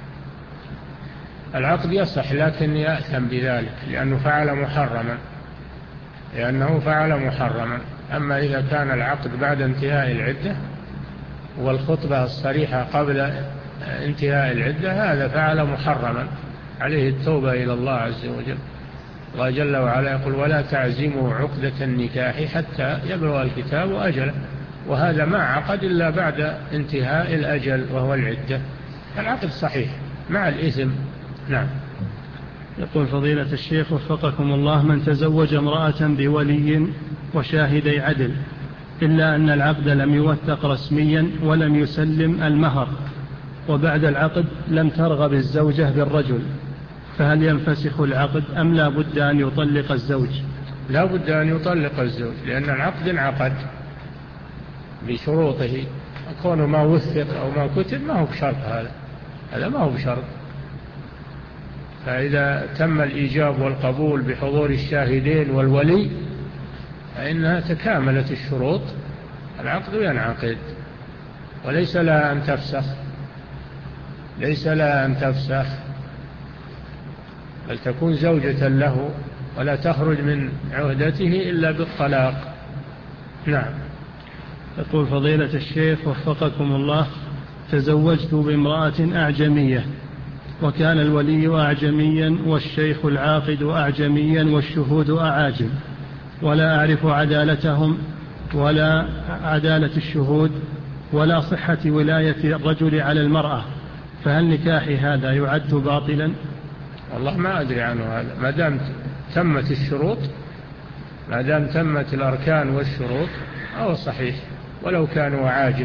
العقد يصح لكن يأثم بذلك لأنه فعل محرما لأنه فعل محرما أما إذا كان العقد بعد انتهاء العدة والخطبة الصريحة قبل انتهاء العدة هذا فعل محرما، عليه التوبة إلى الله عز وجل. الله جل وعلا يقول: ولا تعزموا عقدة النكاح حتى يبلغ الكتاب أجله، وهذا ما عقد إلا بعد انتهاء الأجل وهو العدة. العقد صحيح مع الإثم. نعم. يقول فضيلة الشيخ وفقكم الله: من تزوج امرأة بولي وشاهدي عدل إلا أن العقد لم يوثق رسميا ولم يسلم المهر، وبعد العقد لم ترغب الزوجة بالرجل، فهل ينفسخ العقد أم لا بد أن يطلق الزوج؟ لا بد أن يطلق الزوج لأن العقد انعقد بشروطه، كونه ما وثق أو ما كتب ما هو بشرط، هذا هذا ما هو بشرط. فإذا تم الإيجاب والقبول بحضور الشاهدين والولي فإنها تكاملت الشروط، العقد ينعقد وليس لها أن تفسخ، ليس لها أن تفسخ بل تكون زوجة له ولا تخرج من عهدته إلا بالطلاق. نعم. يقول فضيلة الشيخ وفقكم الله: تزوجت بامرأة أعجمية وكان الولي أعجميا والشيخ العاقد أعجميا والشهود أعاجم، ولا أعرف عدالتهم ولا عدالة الشهود ولا صحة ولاية الرجل على المرأة، فهل نكاحي هذا يعد باطلا؟ والله ما أدري عنه هذا. ما دام تمت الشروط، ما دام تمت الأركان والشروط أو صحيح ولو كانوا عاجم.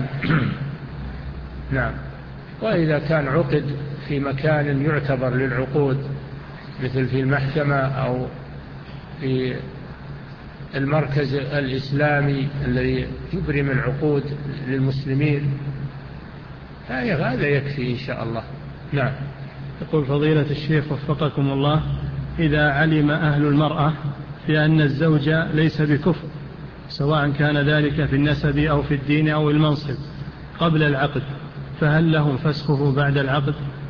نعم. وإذا كان عقد في مكان يعتبر للعقود مثل في المحكمة أو في المركز الإسلامي الذي يبرم العقود للمسلمين، هذا يكفي إن شاء الله. نعم. يقول فضيلة الشيخ وفقكم الله: إذا علم أهل المرأة بأن الزوج ليس بكفء، سواء كان ذلك في النسب أو في الدين أو المنصب، قبل العقد، فهل لهم فسخه بعد العقد؟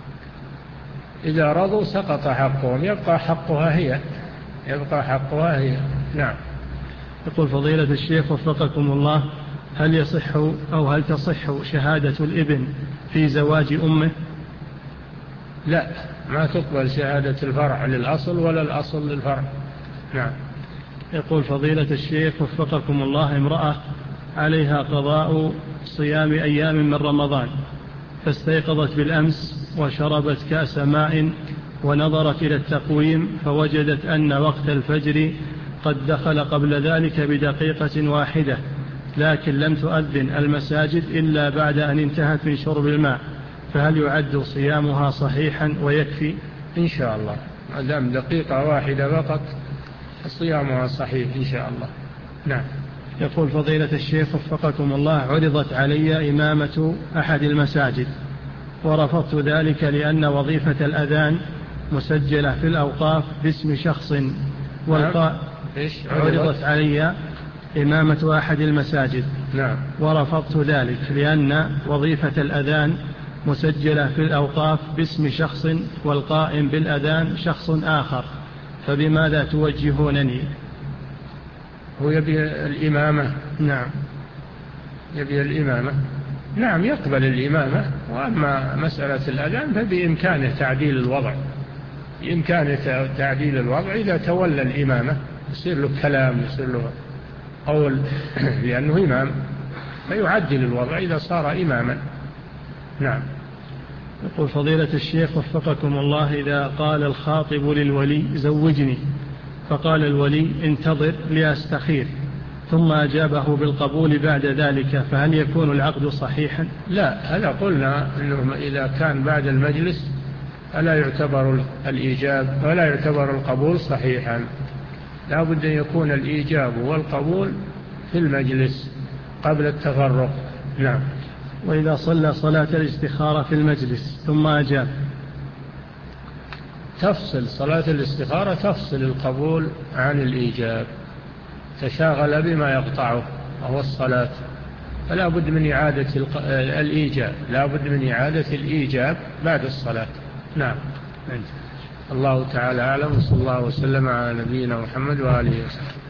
إذا رضوا سقط حقهم، يبقى حقها هي يبقى حقها هي. نعم. يقول فضيلة الشيخ وفقكم الله: هل يصح أو هل تصح شهادة الابن في زواج أمه؟ لا، ما تقبل شهادة الفرع للأصل ولا الأصل للفرع. نعم. يقول فضيلة الشيخ وفقكم الله: امرأة عليها قضاء صيام أيام من رمضان، فاستيقظت بالأمس وشربت كأس ماء ونظرت إلى التقويم فوجدت أن وقت الفجر قد دخل قبل ذلك بدقيقة واحدة، لكن لم تؤذن المساجد إلا بعد أن انتهت من شرب الماء، فهل يعد صيامها صحيحا ويكفي؟ إن شاء الله، ما دام دقيقة واحدة فقط صيامها صحيح إن شاء الله. نعم. يقول فضيلة الشيخ وفقكم الله: عرضت علي إمامة أحد المساجد ورفضت ذلك لأن وظيفة الأذان مسجلة في الأوقاف باسم شخص، والقاء عرضت علي إمامة أحد المساجد. نعم. ورفضت ذلك لأن وظيفة الأذان مسجلة في الأوقاف باسم شخص والقائم بالأذان شخص آخر، فبماذا توجهونني؟ هو يبي الإمامة. نعم. يبي الإمامة. نعم، يقبل الإمامة. وأما مسألة الأذان فبإمكانه تعديل الوضع، بإمكانه تعديل الوضع إذا تولى الإمامة، يصير له كلام، يصير له قول، لأنه إمام، فيعدل الوضع إذا صار إماما. نعم. يقول فضيلة الشيخ وفقكم الله: إذا قال الخاطب للولي زوجني، فقال الولي انتظر لأستخير، ثم أجابه بالقبول بعد ذلك، فهل يكون العقد صحيحا؟ لا، هذا قلنا إنه إذا كان بعد المجلس فلا يعتبر الإيجاب ولا يعتبر القبول صحيحا، لا بد أن يكون الإيجاب والقبول في المجلس قبل التفرق. نعم. وإذا صلى صلاة الاستخارة في المجلس ثم أجاب؟ تفصل صلاة الاستخارة، تفصل القبول عن الإيجاب، تشاغل بما يقطعه وهو الصلاة، فلا بد من إعادة الإيجاب، لا بد من إعادة الإيجاب بعد الصلاة. نعم. الله تعالى أعلم، صلى الله وسلم على نبينا محمد وآله وسلم.